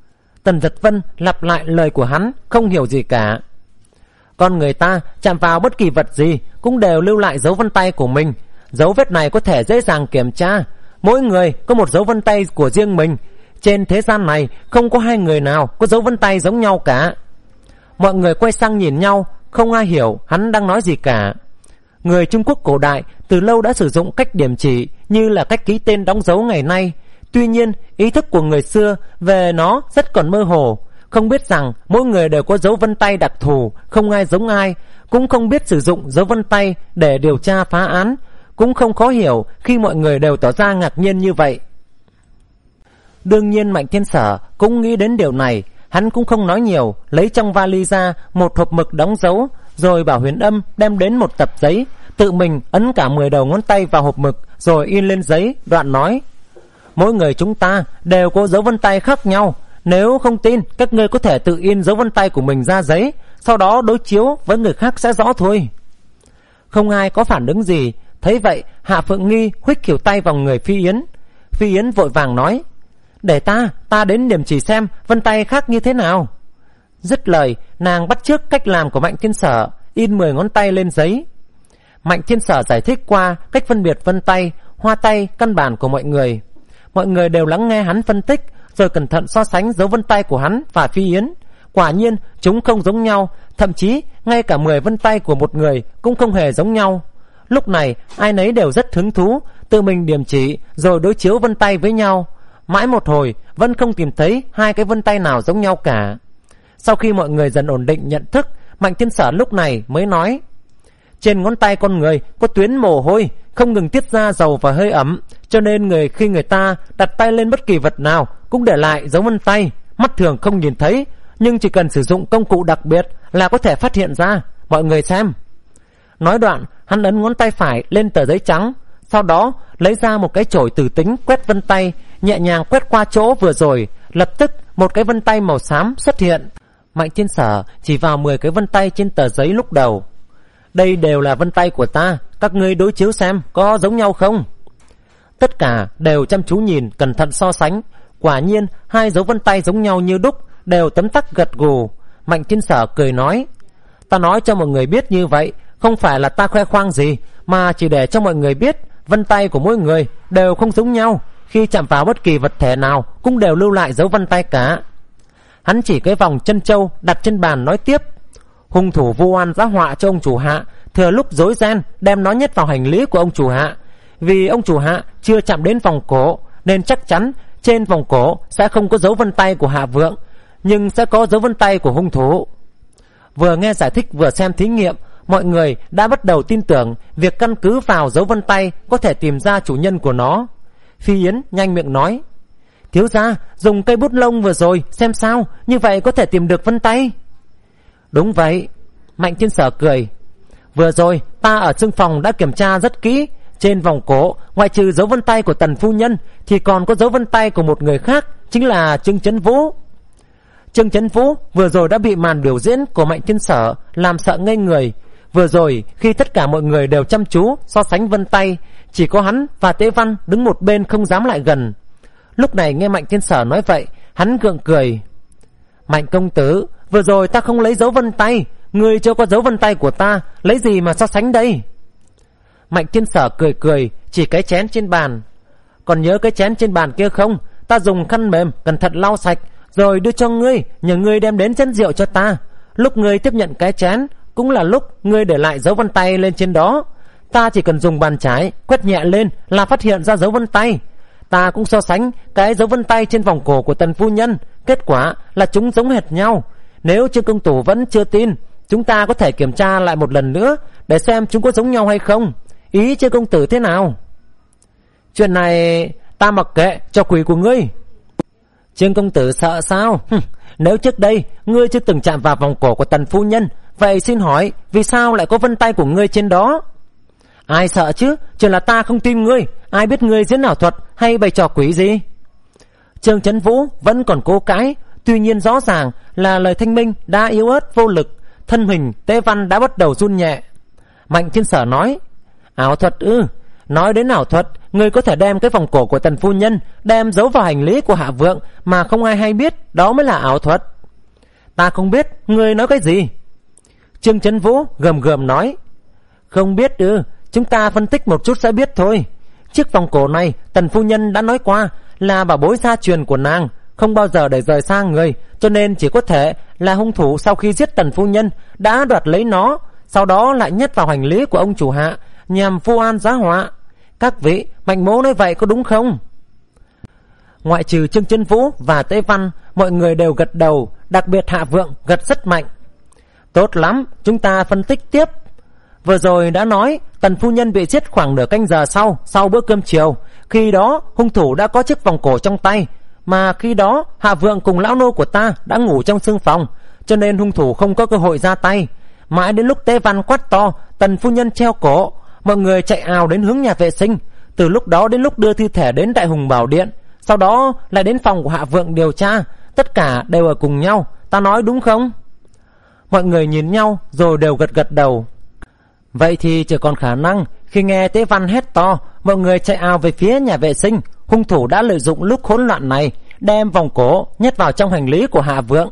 Tần Giật Vân lặp lại lời của hắn, không hiểu gì cả. Con người ta chạm vào bất kỳ vật gì cũng đều lưu lại dấu vân tay của mình. Dấu vết này có thể dễ dàng kiểm tra. Mỗi người có một dấu vân tay của riêng mình. Trên thế gian này không có hai người nào có dấu vân tay giống nhau cả. Mọi người quay sang nhìn nhau, không ai hiểu hắn đang nói gì cả. Người Trung Quốc cổ đại từ lâu đã sử dụng cách điểm chỉ như là cách ký tên đóng dấu ngày nay. Tuy nhiên, ý thức của người xưa về nó rất còn mơ hồ, không biết rằng mỗi người đều có dấu vân tay đặc thù, không ai giống ai, cũng không biết sử dụng dấu vân tay để điều tra phá án, cũng không khó hiểu khi mọi người đều tỏ ra ngạc nhiên như vậy. Đương nhiên Mạnh Thiên Sở cũng nghĩ đến điều này, hắn cũng không nói nhiều, lấy trong vali ra một hộp mực đóng dấu, rồi bảo Huyền Âm đem đến một tập giấy, tự mình ấn cả mười đầu ngón tay vào hộp mực rồi in lên giấy, đoạn nói: mỗi người chúng ta đều có dấu vân tay khác nhau, nếu không tin các ngươi có thể tự in dấu vân tay của mình ra giấy, sau đó đối chiếu với người khác sẽ rõ thôi. Không ai có phản ứng gì. Thấy vậy, Hạ Phượng Nghi huých khỉu tay vào người Phi Yến. Phi Yến vội vàng nói: để ta, ta đến điểm chỉ xem vân tay khác như thế nào. Dứt lời, nàng bắt chước cách làm của Mạnh Thiên Sở, in mười ngón tay lên giấy. Mạnh Thiên Sở giải thích qua cách phân biệt vân tay, hoa tay căn bản của mọi người. Mọi người đều lắng nghe hắn phân tích, rồi cẩn thận so sánh dấu vân tay của hắn và Phi Yến. Quả nhiên chúng không giống nhau, thậm chí ngay cả mười vân tay của một người cũng không hề giống nhau. Lúc này ai nấy đều rất hứng thú, tự mình điểm chỉ rồi đối chiếu vân tay với nhau. Mãi một hồi vẫn không tìm thấy hai cái vân tay nào giống nhau cả. Sau khi mọi người dần ổn định nhận thức, Mạnh Thiên Sở lúc này mới nói: trên ngón tay con người có tuyến mồ hôi không ngừng tiết ra dầu và hơi ẩm, cho nên người khi người ta đặt tay lên bất kỳ vật nào cũng để lại dấu vân tay. Mắt thường không nhìn thấy, nhưng chỉ cần sử dụng công cụ đặc biệt là có thể phát hiện ra. Mọi người xem. Nói đoạn, hắn ấn ngón tay phải lên tờ giấy trắng, sau đó lấy ra một cái chổi tử tính quét vân tay, nhẹ nhàng quét qua chỗ vừa rồi, lập tức một cái vân tay màu xám xuất hiện. Mạnh Thiên Sở chỉ vào mười cái vân tay trên tờ giấy lúc đầu. Đây đều là vân tay của ta, các ngươi đối chiếu xem có giống nhau không. Tất cả đều chăm chú nhìn, cẩn thận so sánh. Quả nhiên hai dấu vân tay giống nhau như đúc, đều tấm tắc gật gù. Mạnh Thiên Sở cười nói: ta nói cho mọi người biết như vậy không phải là ta khoe khoang gì, mà chỉ để cho mọi người biết vân tay của mỗi người đều không giống nhau, khi chạm vào bất kỳ vật thể nào cũng đều lưu lại dấu vân tay cả. Hắn chỉ cái vòng chân châu đặt trên bàn nói tiếp: hung thủ vu oan giá họa cho ông chủ Hạ, thừa lúc rối ren đem nó nhét vào hành lý của ông chủ Hạ. Vì ông chủ Hạ chưa chạm đến vòng cổ, nên chắc chắn trên vòng cổ sẽ không có dấu vân tay của Hạ Vượng, nhưng sẽ có dấu vân tay của hung thủ. Vừa nghe giải thích vừa xem thí nghiệm, mọi người đã bắt đầu tin tưởng việc căn cứ vào dấu vân tay có thể tìm ra chủ nhân của nó. Phi Yến nhanh miệng nói: thiếu gia, dùng cây bút lông vừa rồi xem sao, như vậy có thể tìm được vân tay. Đúng vậy. Mạnh Thiên Sở cười: vừa rồi ta ở chương phòng đã kiểm tra rất kỹ, trên vòng cổ ngoại trừ dấu vân tay của Tần phu nhân thì còn có dấu vân tay của một người khác, chính là Trương Chấn Vũ. Trương Chấn Vũ vừa rồi đã bị màn biểu diễn của Mạnh Thiên Sở làm sợ ngây người. Vừa rồi khi tất cả mọi người đều chăm chú so sánh vân tay, chỉ có hắn và Tế Văn đứng một bên không dám lại gần. Lúc này nghe Mạnh Thiên Sở nói vậy, hắn gượng cười: Mạnh công tử, vừa rồi ta không lấy dấu vân tay, người chưa có dấu vân tay của ta, lấy gì mà so sánh đây? Mạnh Thiên Sở cười cười, chỉ cái chén trên bàn: còn nhớ cái chén trên bàn kia không? Ta dùng khăn mềm cẩn thận lau sạch rồi đưa cho ngươi, nhờ ngươi đem đến chén rượu cho ta. Lúc ngươi tiếp nhận cái chén cũng là lúc ngươi để lại dấu vân tay lên trên đó. Ta chỉ cần dùng bàn trái quét nhẹ lên là phát hiện ra dấu vân tay. Ta cũng so sánh cái dấu vân tay trên vòng cổ của Tần phu nhân, kết quả là chúng giống hệt nhau. Nếu Trương công tử vẫn chưa tin, chúng ta có thể kiểm tra lại một lần nữa để xem chúng có giống nhau hay không. Ý Trương công tử thế nào? Chuyện này ta mặc kệ, cho quỷ của ngươi. Trương công tử sợ sao? Nếu trước đây ngươi chưa từng chạm vào vòng cổ của Tần phu nhân, vậy xin hỏi vì sao lại có vân tay của ngươi trên đó? Ai sợ chứ, chỉ là ta không tin ngươi. Ai biết ngươi diễn ảo thuật hay bày trò quỷ gì? Trương Chấn Vũ vẫn còn cố cãi. Tuy nhiên rõ ràng là lời thanh minh đã yếu ớt vô lực, thân hình Tế Văn đã bắt đầu run nhẹ. Mạnh Thiên Sở nói: ảo thuật ư? Nói đến ảo thuật, ngươi có thể đem cái vòng cổ của Tần phu nhân đem giấu vào hành lý của Hạ Vượng mà không ai hay biết, đó mới là ảo thuật. Ta không biết, ngươi nói cái gì? Trương Chấn Vũ gầm gầm nói. Không biết ư? Chúng ta phân tích một chút sẽ biết thôi. Chiếc vòng cổ này Tần phu nhân đã nói qua là bảo bối gia truyền của nàng, không bao giờ để rời xa người, cho nên chỉ có thể là hung thủ sau khi giết Tần phu nhân đã đoạt lấy nó, sau đó lại nhét vào hành lý của ông chủ Hạ nhằm vu oan giá họa. Các vị, Mạnh Mỗ nói vậy có đúng không? Ngoại trừ Trương Chấn Vũ và Tế Văn, mọi người đều gật đầu, đặc biệt Hạ Vượng gật rất mạnh. Tốt lắm, chúng ta phân tích tiếp. Vừa rồi đã nói Tần phu nhân bị giết khoảng nửa canh giờ sau, sau bữa cơm chiều. Khi đó hung thủ đã có chiếc vòng cổ trong tay, mà khi đó Hạ Vượng cùng lão nô của ta đã ngủ trong xương phòng, cho nên hung thủ không có cơ hội ra tay. Mãi đến lúc Tế Văn quát to Tần phu nhân treo cổ, mọi người chạy ào đến hướng nhà vệ sinh. Từ lúc đó đến lúc đưa thi thể đến Đại Hùng Bảo Điện, sau đó lại đến phòng của Hạ Vượng điều tra, tất cả đều ở cùng nhau. Ta nói đúng không? Mọi người nhìn nhau rồi đều gật gật đầu. Vậy thì chỉ còn khả năng khi nghe Tế Văn hét to, mọi người chạy ào về phía nhà vệ sinh. Hung thủ đã lợi dụng lúc hỗn loạn này đem vòng cổ nhét vào trong hành lý của Hạ Vượng.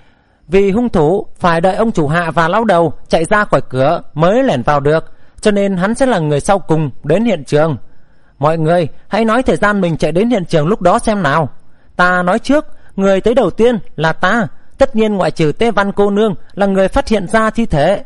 Vì hung thủ phải đợi ông chủ Hạ và lão đầu chạy ra khỏi cửa mới lẻn vào được, cho nên hắn sẽ là người sau cùng đến hiện trường. Mọi người hãy nói thời gian mình chạy đến hiện trường lúc đó xem nào. Ta nói trước, người tới đầu tiên là ta, tất nhiên ngoại trừ Tế Văn cô nương là người phát hiện ra thi thể.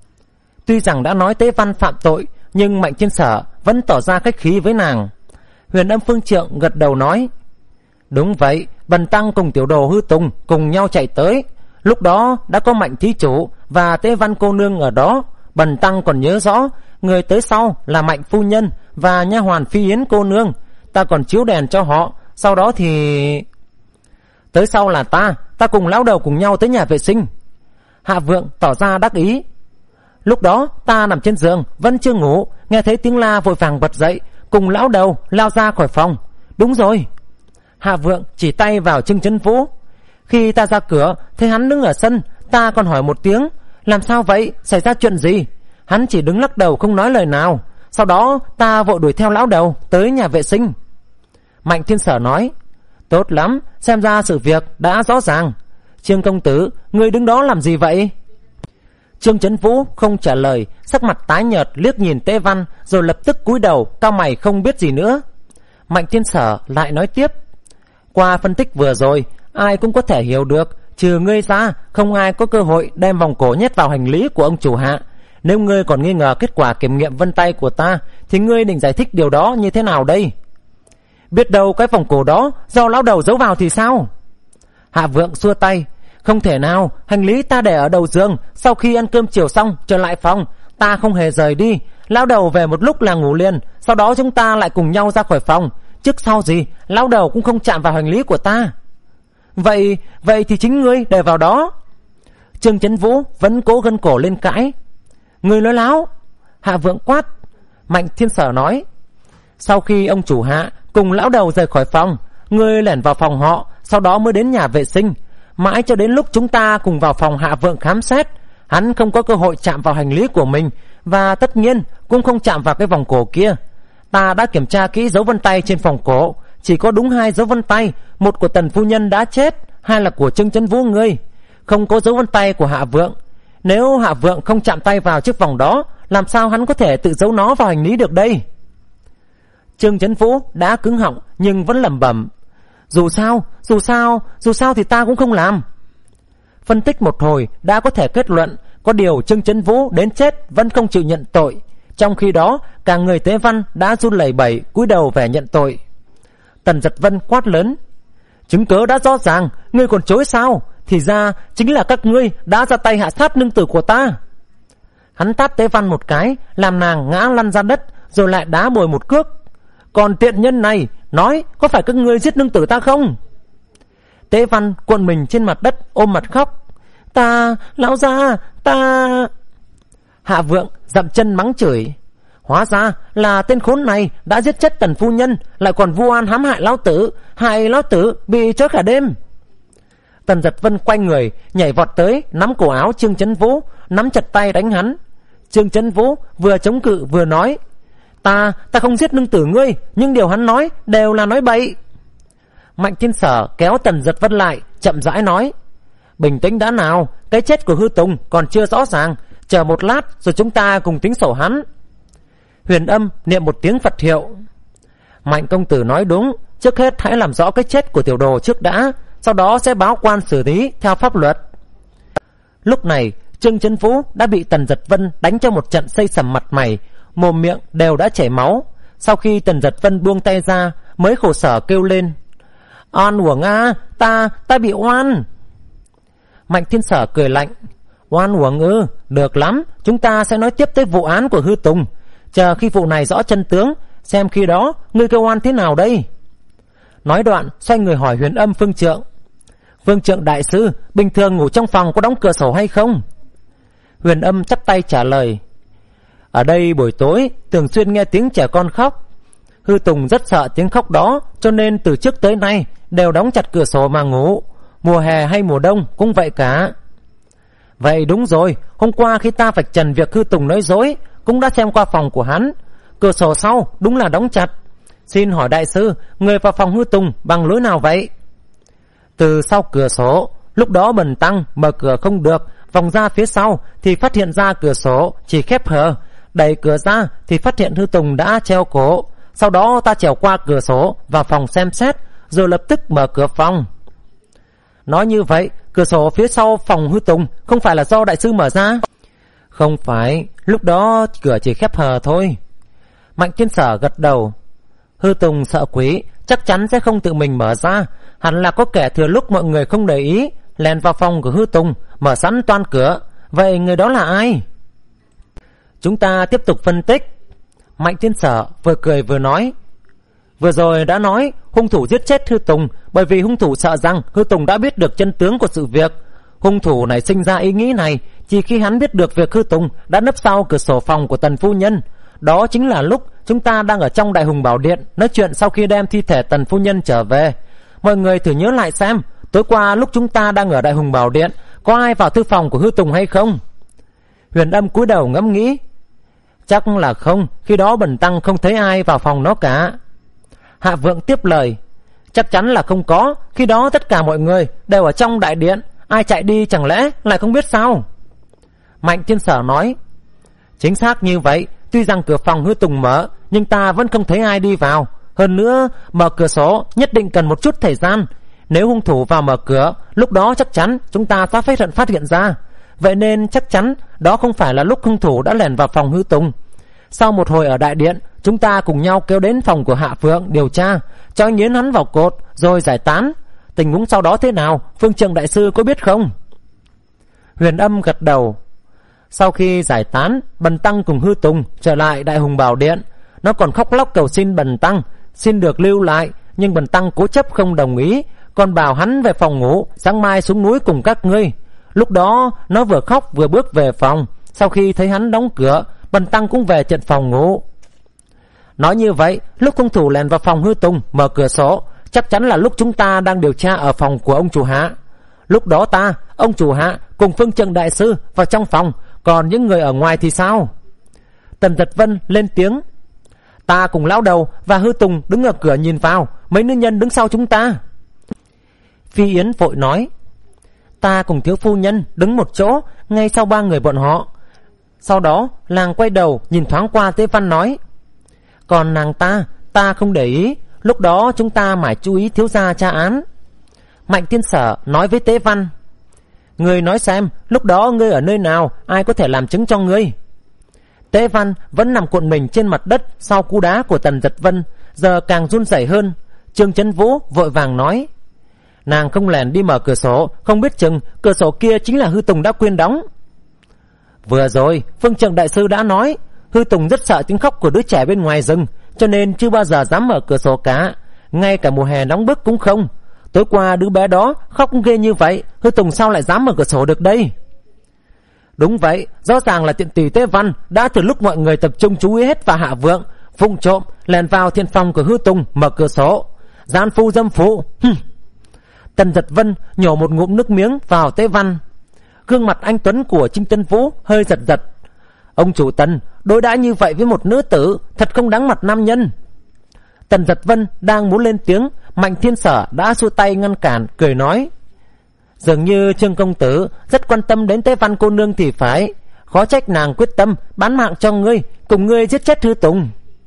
Tuy rằng đã nói Tế Văn phạm tội, nhưng Mạnh Thiên Sở vẫn tỏ ra khách khí với nàng. Huyền Âm Phương Trượng gật đầu nói. Đúng vậy, Bần Tăng cùng tiểu đồ Hư Tùng cùng nhau chạy tới. Lúc đó đã có Mạnh thí chủ và Tế Văn cô nương ở đó. Bần Tăng còn nhớ rõ, người tới sau là Mạnh phu nhân và nha hoàn Phi Yến cô nương. Ta còn chiếu đèn cho họ. Sau đó thì... Tới sau là ta, ta cùng lão đầu cùng nhau tới nhà vệ sinh. Hạ Vượng tỏ ra đắc ý. Lúc đó ta nằm trên giường vẫn chưa ngủ, nghe thấy tiếng la vội vàng bật dậy, cùng lão đầu lao ra khỏi phòng. Đúng rồi. Hạ Vượng chỉ tay vào Trương Chấn Vũ. Khi ta ra cửa thấy hắn đứng ở sân, ta còn hỏi một tiếng, làm sao vậy, xảy ra chuyện gì? Hắn chỉ đứng lắc đầu không nói lời nào. Sau đó ta vội đuổi theo lão đầu tới nhà vệ sinh. Mạnh Thiên Sở nói. Tốt lắm, xem ra sự việc đã rõ ràng. Trương công tử, ngươi đứng đó làm gì vậy? Trương Chấn Vũ không trả lời, sắc mặt tái nhợt liếc nhìn Tế Văn, rồi lập tức cúi đầu cau mày không biết gì nữa. Mạnh Thiên Sở lại nói tiếp. Qua phân tích vừa rồi, ai cũng có thể hiểu được, trừ ngươi ra không ai có cơ hội đem vòng cổ nhét vào hành lý của ông chủ Hạ. Nếu ngươi còn nghi ngờ kết quả kiểm nghiệm vân tay của ta, thì ngươi định giải thích điều đó như thế nào đây? Biết đâu cái vòng cổ đó do lão đầu giấu vào thì sao? Hạ Vượng xua tay. Không thể nào, hành lý ta để ở đầu giường, sau khi ăn cơm chiều xong trở lại phòng, ta không hề rời đi. Lão đầu về một lúc là ngủ liền, sau đó chúng ta lại cùng nhau ra khỏi phòng. Trước sau gì lão đầu cũng không chạm vào hành lý của ta. Vậy vậy thì chính ngươi để vào đó. Trương Chấn Vũ vẫn cố gân cổ lên cãi. Ngươi nói láo. Hạ Vượng quát. Mạnh Thiên Sở nói. Sau khi ông chủ Hạ cùng lão đầu rời khỏi phòng, ngươi lẻn vào phòng họ, sau đó mới đến nhà vệ sinh. Mãi cho đến lúc chúng ta cùng vào phòng Hạ Vượng khám xét, hắn không có cơ hội chạm vào hành lý của mình, và tất nhiên cũng không chạm vào cái vòng cổ kia. Ta đã kiểm tra kỹ dấu vân tay trên vòng cổ, chỉ có đúng hai dấu vân tay, một của Tần phu nhân đã chết, hai là của Trương Chấn Vũ ngươi. Không có dấu vân tay của Hạ Vượng. Nếu Hạ Vượng không chạm tay vào chiếc vòng đó, làm sao hắn có thể tự giấu nó vào hành lý được đây? Trương Chấn Vũ đã cứng họng nhưng vẫn lẩm bẩm. Dù sao, dù sao, dù sao thì ta cũng không làm. Phân tích một hồi đã có thể kết luận, có điều Trương Chấn Vũ đến chết vẫn không chịu nhận tội. Trong khi đó, cả người Tế Văn đã run lẩy bẩy cúi đầu vẻ nhận tội. Tần Giật Vân quát lớn. Chứng cớ đã rõ ràng, ngươi còn chối sao? Thì ra chính là các ngươi đã ra tay hạ sát nương tử của ta. Hắn tát Tế Văn một cái, làm nàng ngã lăn ra đất, rồi lại đá bồi một cước. Còn tiện nhân này, nói có phải các ngươi giết nương tử ta không? Tế Văn cuộn mình trên mặt đất ôm mặt khóc. Ta, lão gia, ta... Hạ Vượng dậm chân mắng chửi. Hóa ra là tên khốn này đã giết chết Tần phu nhân, lại còn vu oan hãm hại lão tử, hại lão tử bị trói cả đêm. Tần Giật Vân quay người nhảy vọt tới, nắm cổ áo Trương Chấn Vũ, nắm chặt tay đánh hắn. Trương Chấn Vũ vừa chống cự vừa nói. Ta, ta không giết nương tử ngươi, nhưng điều hắn nói đều là nói bậy. Mạnh Thiên Sở kéo Tần Giật Vân lại, chậm rãi nói: Bình tĩnh đã nào, cái chết của Hư Tùng còn chưa rõ ràng, chờ một lát rồi chúng ta cùng tính sổ hắn. Huyền Âm niệm một tiếng Phật hiệu. Mạnh công tử nói đúng, trước hết hãy làm rõ cái chết của tiểu đồ trước đã, sau đó sẽ báo quan xử lý theo pháp luật. Lúc này Trương Chấn Vũ đã bị Tần Giật Vân đánh cho một trận xây sầm mặt mày, mồm miệng đều đã chảy máu. Sau khi Tần Giật Vân buông tay ra mới khổ sở kêu lên: Oan uổng a, ta, ta bị oan. Mạnh Thiên Sở cười lạnh: Oan uổng ư? Được lắm, chúng ta sẽ nói tiếp tới vụ án của Hư Tùng. Chờ khi vụ này rõ chân tướng, xem khi đó ngươi kêu oan thế nào đây. Nói đoạn xoay người hỏi Huyền Âm Phương Trượng: Phương Trượng đại sư, bình thường ngủ trong phòng có đóng cửa sổ hay không? Huyền Âm chắp tay trả lời: Ở đây buổi tối thường xuyên nghe tiếng trẻ con khóc. Hư Tùng rất sợ tiếng khóc đó, cho nên từ trước tới nay đều đóng chặt cửa sổ mà ngủ, mùa hè hay mùa đông cũng vậy cả. Vậy đúng rồi, hôm qua khi ta vạch trần việc Hư Tùng nói dối, cũng đã xem qua phòng của hắn, cửa sổ sau đúng là đóng chặt. Xin hỏi đại sư, người vào phòng Hư Tùng bằng lối nào vậy? Từ sau cửa sổ. Lúc đó Bần Tăng mở cửa không được, vòng ra phía sau thì phát hiện ra cửa sổ chỉ khép hờ, đẩy cửa ra thì phát hiện Hư Tùng đã treo cổ. Sau đó ta trèo qua cửa sổ vào phòng xem xét, rồi lập tức mở cửa phòng. Nói như vậy, cửa sổ phía sau phòng Hư Tùng không phải là do đại sư mở ra? Không phải, lúc đó cửa chỉ khép hờ thôi. Mạnh Thiên Sở gật đầu. Hư Tùng sợ quỷ, chắc chắn sẽ không tự mình mở ra, hẳn là có kẻ thừa lúc mọi người không để ý lèn vào phòng của Hư Tùng, mở sẵn toan cửa. Vậy người đó là ai? Chúng ta tiếp tục phân tích. Mạnh Thiên Sở vừa cười vừa nói: Vừa rồi đã nói hung thủ giết chết Hư Tùng bởi vì hung thủ sợ rằng Hư Tùng đã biết được chân tướng của sự việc. Hung thủ này sinh ra ý nghĩ này chỉ khi hắn biết được việc Hư Tùng đã nấp sau cửa sổ phòng của Tần phu nhân. Đó chính là lúc chúng ta đang ở trong Đại Hùng Bảo Điện nói chuyện sau khi đem thi thể Tần phu nhân trở về. Mọi người thử nhớ lại xem, tối qua lúc chúng ta đang ở Đại Hùng Bảo Điện, có ai vào thư phòng của Hư Tùng hay không? Huyền Âm cúi đầu ngẫm nghĩ: Chắc là không, khi đó Bần Tăng không thấy ai vào phòng nó cả. Hạ Vượng tiếp lời: Chắc chắn là không có, khi đó tất cả mọi người đều ở trong đại điện, ai chạy đi chẳng lẽ lại không biết sao? Mạnh Thiên Sở nói: Chính xác như vậy, tuy rằng cửa phòng Hư Tùng mở, nhưng ta vẫn không thấy ai đi vào. Hơn nữa, mở cửa sổ nhất định cần một chút thời gian. Nếu hung thủ vào mở cửa, lúc đó chắc chắn chúng ta sẽ phát hiện phát hiện ra. Vậy nên chắc chắn đó không phải là lúc hung thủ đã lẻn vào phòng Hư Tùng. Sau một hồi ở đại điện, chúng ta cùng nhau kéo đến phòng của Hạ Phượng điều tra, cho nghiến hắn vào cột rồi giải tán. Tình huống sau đó thế nào, Phương Trượng đại sư có biết không? Huyền Âm gật đầu. Sau khi giải tán, Bần Tăng cùng Hư Tùng trở lại Đại Hùng Bảo Điện. Nó còn khóc lóc cầu xin Bần Tăng xin được lưu lại, nhưng Bần Tăng cố chấp không đồng ý, còn bảo hắn về phòng ngủ, sáng mai xuống núi cùng các ngươi. Lúc đó nó vừa khóc vừa bước về phòng. Sau khi thấy hắn đóng cửa, Bần Tăng cũng về trận phòng ngủ. Nói như vậy, lúc hung thủ lèn vào phòng Hư Tùng mở cửa sổ, chắc chắn là lúc chúng ta đang điều tra ở phòng của ông chủ Hạ. Lúc đó ta, ông chủ Hạ cùng Phương Trượng đại sư vào trong phòng, còn những người ở ngoài thì sao? Tần Giật Vân lên tiếng: Ta cùng lão đầu và Hư Tùng đứng ở cửa nhìn vào, mấy nữ nhân đứng sau chúng ta. Phi Yến vội nói: Ta cùng thiếu phu nhân đứng một chỗ ngay sau ba người bọn họ. Sau đó nàng quay đầu nhìn thoáng qua Tế Văn nói: Còn nàng ta, ta không để ý, lúc đó chúng ta mải chú ý thiếu gia tra án. Mạnh Thiên Sở nói với Tế Văn: Ngươi nói xem, lúc đó ngươi ở nơi nào, ai có thể làm chứng cho ngươi? Tế Văn vẫn nằm cuộn mình trên mặt đất sau cú đá của Tần Giật Vân, giờ càng run rẩy hơn. Trương Chấn Vũ vội vàng nói: Nàng không lèn đi mở cửa sổ, không biết chừng cửa sổ kia chính là Hư Tùng đã quên đóng. Vừa rồi Phương Trượng đại sư đã nói Hư Tùng rất sợ tiếng khóc của đứa trẻ bên ngoài rừng, cho nên chưa bao giờ dám mở cửa sổ cả, ngay cả mùa hè nóng bức cũng không. Tối qua đứa bé đó khóc ghê như vậy, Hư Tùng sao lại dám mở cửa sổ được đây? Đúng vậy, rõ ràng là tiện tỷ Tế Văn đã từ lúc mọi người tập trung chú ý hết vào Hạ Vượng, vụng trộm lèn vào thiên phòng của Hư Tùng mở cửa sổ. Gian phu dâm phụ. Hừm. Tần Giật Vân nhổ một ngụm nước miếng vào Tế Văn. Gương mặt anh tuấn của Trinh Tân Vũ hơi giật giật. Ông chủ Tần đối đãi như vậy với một nữ tử thật không đáng mặt nam nhân. Tần Giật Vân đang muốn lên tiếng, Mạnh Thiên Sở đã xua tay ngăn cản, cười nói: dường như Trương công tử rất quan tâm đến Tế Văn cô nương thì phải, khó trách nàng quyết tâm bán mạng cho ngươi, cùng ngươi giết chết Hư Tùng.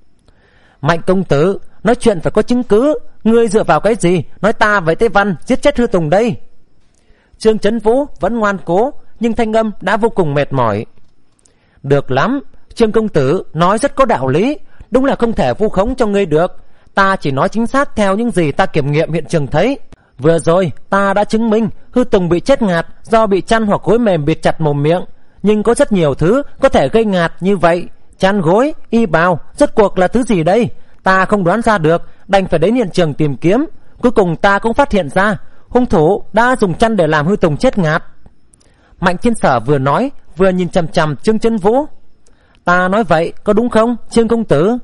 Mạnh công tử, nói chuyện phải có chứng cứ, ngươi dựa vào cái gì nói ta với Tế Văn giết chết Hư Tùng đây? Trương Chấn Vũ vẫn ngoan cố, nhưng thanh âm đã vô cùng mệt mỏi. Được lắm, Trương công tử nói rất có đạo lý, đúng là không thể vu khống cho ngươi được. Ta chỉ nói chính xác theo những gì ta kiểm nghiệm hiện trường thấy. Vừa rồi ta đã chứng minh Hư Tùng bị chết ngạt do bị chăn hoặc gối mềm bịt chặt mồm miệng, nhưng có rất nhiều thứ có thể gây ngạt như vậy. Chăn gối, y bào, rốt cuộc là thứ gì đây? Ta không đoán ra được, đành phải đến hiện trường tìm kiếm. Cuối cùng ta cũng phát hiện ra hung thủ đã dùng chăn để làm Hư Tùng chết ngạt. Mạnh Thiên Sở vừa nói vừa nhìn chằm chằm Trương Chấn Vũ. Ta nói vậy có đúng không, Trương công tử?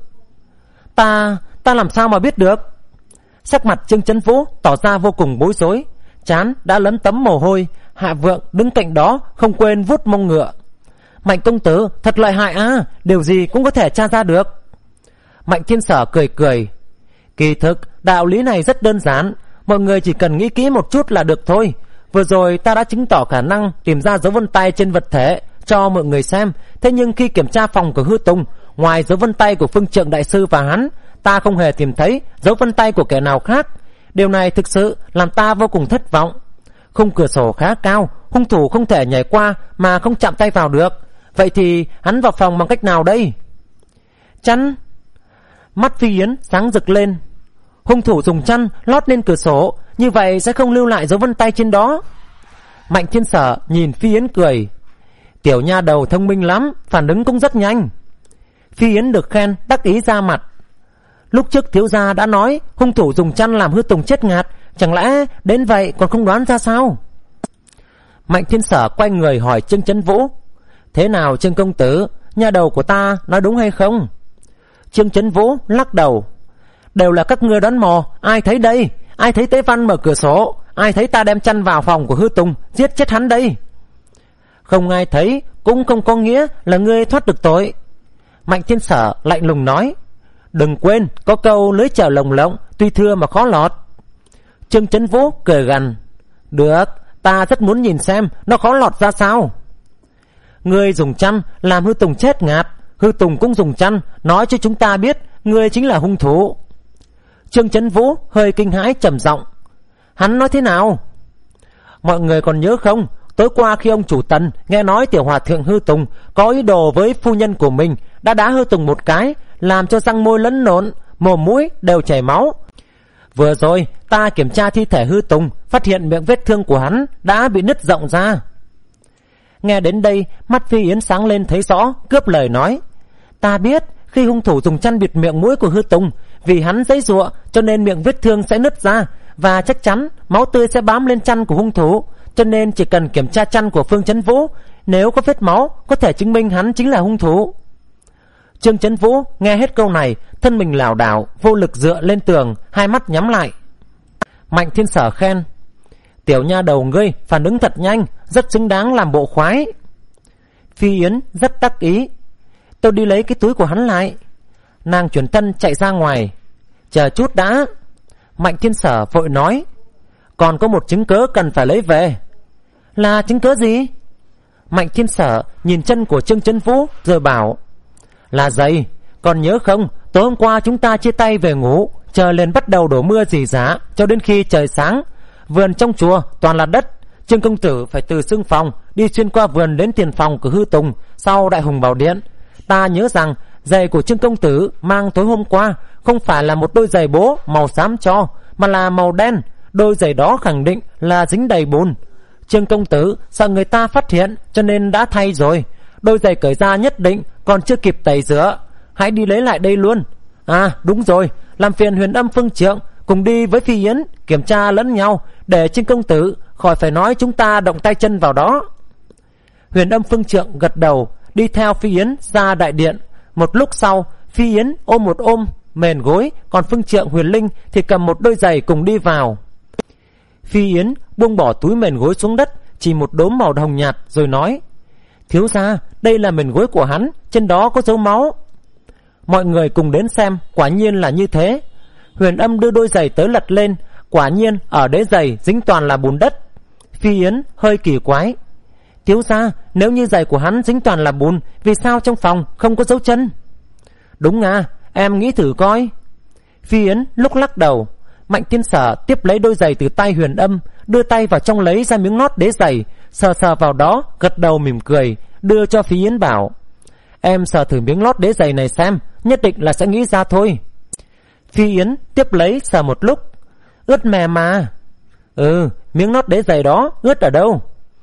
Ta, ta làm sao mà biết được? Sắc mặt Trương Chấn Vũ tỏ ra vô cùng bối rối, trán đã lấm tấm mồ hôi. Hạ Vượng đứng cạnh đó không quên vuốt mông ngựa. Mạnh công tử thật lợi hại à, điều gì cũng có thể tra ra được. Mạnh Thiên Sở cười cười. Kỳ thực đạo lý này rất đơn giản, mọi người chỉ cần nghĩ kỹ một chút là được thôi. Vừa rồi ta đã chứng tỏ khả năng tìm ra dấu vân tay trên vật thể cho mọi người xem. Thế nhưng khi kiểm tra phòng của Hư Tùng, ngoài dấu vân tay của Phương Trượng đại sư và hắn, ta không hề tìm thấy dấu vân tay của kẻ nào khác. Điều này thực sự làm ta vô cùng thất vọng. Khung cửa sổ khá cao, hung thủ không thể nhảy qua mà không chạm tay vào được. Vậy thì hắn vào phòng bằng cách nào đây? Chăn. Mắt Phi Yến sáng rực lên. Hung thủ dùng chăn lót lên cửa sổ, như vậy sẽ không lưu lại dấu vân tay trên đó. Mạnh Thiên Sở nhìn Phi Yến cười. Tiểu nha đầu thông minh lắm, phản ứng cũng rất nhanh. Phi Yến được khen đắc ý ra mặt. Lúc trước thiếu gia đã nói hung thủ dùng chăn làm Hư Tùng chết ngạt, chẳng lẽ đến vậy còn không đoán ra sao? Mạnh Thiên Sở quay người hỏi Trương Chấn Vũ. Thế nào Trương công tử, nha đầu của ta nói đúng hay không? Trương Chấn Vũ lắc đầu. Đều là các ngươi đoán mò, ai thấy đây? Ai thấy Tế Văn mở cửa sổ? Ai thấy ta đem chăn vào phòng của Hư Tùng giết chết hắn đây? Không ai thấy cũng không có nghĩa là ngươi thoát được tội. Mạnh Thiên Sở lạnh lùng nói. Đừng quên có câu lưới chảo lồng lộng, tuy thưa mà khó lọt. Trương Chấn Vũ cười gằn. Được, ta rất muốn nhìn xem nó khó lọt ra sao. Ngươi dùng chăn làm Hư Tùng chết ngạt, Hư Tùng cũng dùng chăn nói cho chúng ta biết ngươi chính là hung thủ. Trương Chấn Vũ hơi kinh hãi trầm giọng. Hắn nói thế nào? Mọi người còn nhớ không, tối qua khi ông chủ Tần nghe nói tiểu hòa thượng Hư Tùng có ý đồ với phu nhân của mình, đã đá Hư Tùng một cái, làm cho răng môi lẫn lộn, mồm mũi đều chảy máu. Vừa rồi ta kiểm tra thi thể Hư Tùng, phát hiện miệng vết thương của hắn đã bị nứt rộng ra. Nghe đến đây, mắt Phi Yến sáng lên thấy rõ, cướp lời nói. Ta biết khi hung thủ dùng chăn bịt miệng mũi của Hư Tùng, vì hắn giãy giụa cho nên miệng vết thương sẽ nứt ra, và chắc chắn máu tươi sẽ bám lên chăn của hung thủ, cho nên chỉ cần kiểm tra chăn của Phương Chấn Vũ, nếu có vết máu có thể chứng minh hắn chính là hung thủ. Trương Chấn Vũ nghe hết câu này, thân mình lảo đảo, vô lực dựa lên tường, hai mắt nhắm lại. Mạnh Thiên Sở khen. Tiểu nha đầu ngươi phản ứng thật nhanh, rất xứng đáng làm bộ khoái. Phi Yến rất đắc ý. Tôi đi lấy cái túi của hắn lại. Nàng chuyển thân chạy ra ngoài. Chờ chút đã. Mạnh Thiên Sở vội nói. Còn có một chứng cớ cần phải lấy về. Là chứng cớ gì? Mạnh Thiên Sở nhìn chân của Trương Chấn Vũ rồi bảo. Là giày. Còn nhớ không, tối hôm qua chúng ta chia tay về ngủ, trời lên bắt đầu đổ mưa rỉ rả cho đến khi trời sáng. Vườn trong chùa toàn là đất. Trương công tử phải từ xương phòng đi xuyên qua vườn đến tiền phòng của Hư Tùng sau Đại Hùng Bảo Điện. Ta nhớ rằng giày của Trương công tử mang tối hôm qua không phải là một đôi giày bố màu xám cho, mà là màu đen. Đôi giày đó khẳng định là dính đầy bùn. Trương công tử sợ người ta phát hiện cho nên đã thay rồi. Đôi giày cởi ra nhất định còn chưa kịp tẩy rửa. Hãy đi lấy lại đây luôn. À đúng rồi, làm phiền Huyền Âm Phương Trượng cùng đi với Phi Yến kiểm tra lẫn nhau, để Trương công tử khỏi phải nói chúng ta động tay chân vào đó. Huyền Âm Phương Trượng gật đầu, đi theo Phi Yến ra đại điện. Một lúc sau, Phi Yến ôm một ôm mền gối, còn Phương Trượng Huyền Linh thì cầm một đôi giày cùng đi vào. Phi Yến buông bỏ túi mền gối xuống đất, chỉ một đốm màu hồng nhạt rồi nói. Thiếu gia, đây là mền gối của hắn, trên đó có dấu máu. Mọi người cùng đến xem, quả nhiên là như thế. Huyền Âm đưa đôi giày tới lật lên, quả nhiên ở đế giày dính toàn là bùn đất. Phi Yến hơi kỳ quái. Thiếu gia, nếu như giày của hắn dính toàn là bùn, vì sao trong phòng không có dấu chân? Đúng à, em nghĩ thử coi. Phi Yến lúc lắc đầu. Mạnh Thiên Sở tiếp lấy đôi giày từ tay Huyền Âm, đưa tay vào trong lấy ra miếng lót đế giày, sờ sờ vào đó, gật đầu mỉm cười, đưa cho Phi Yến bảo: Em sờ thử miếng lót đế giày này xem, nhất định là sẽ nghĩ ra thôi. Phi Yến tiếp lấy sờ một lúc. Ướt mè mà. Ừ, miếng lót đế giày đó ướt ở đâu?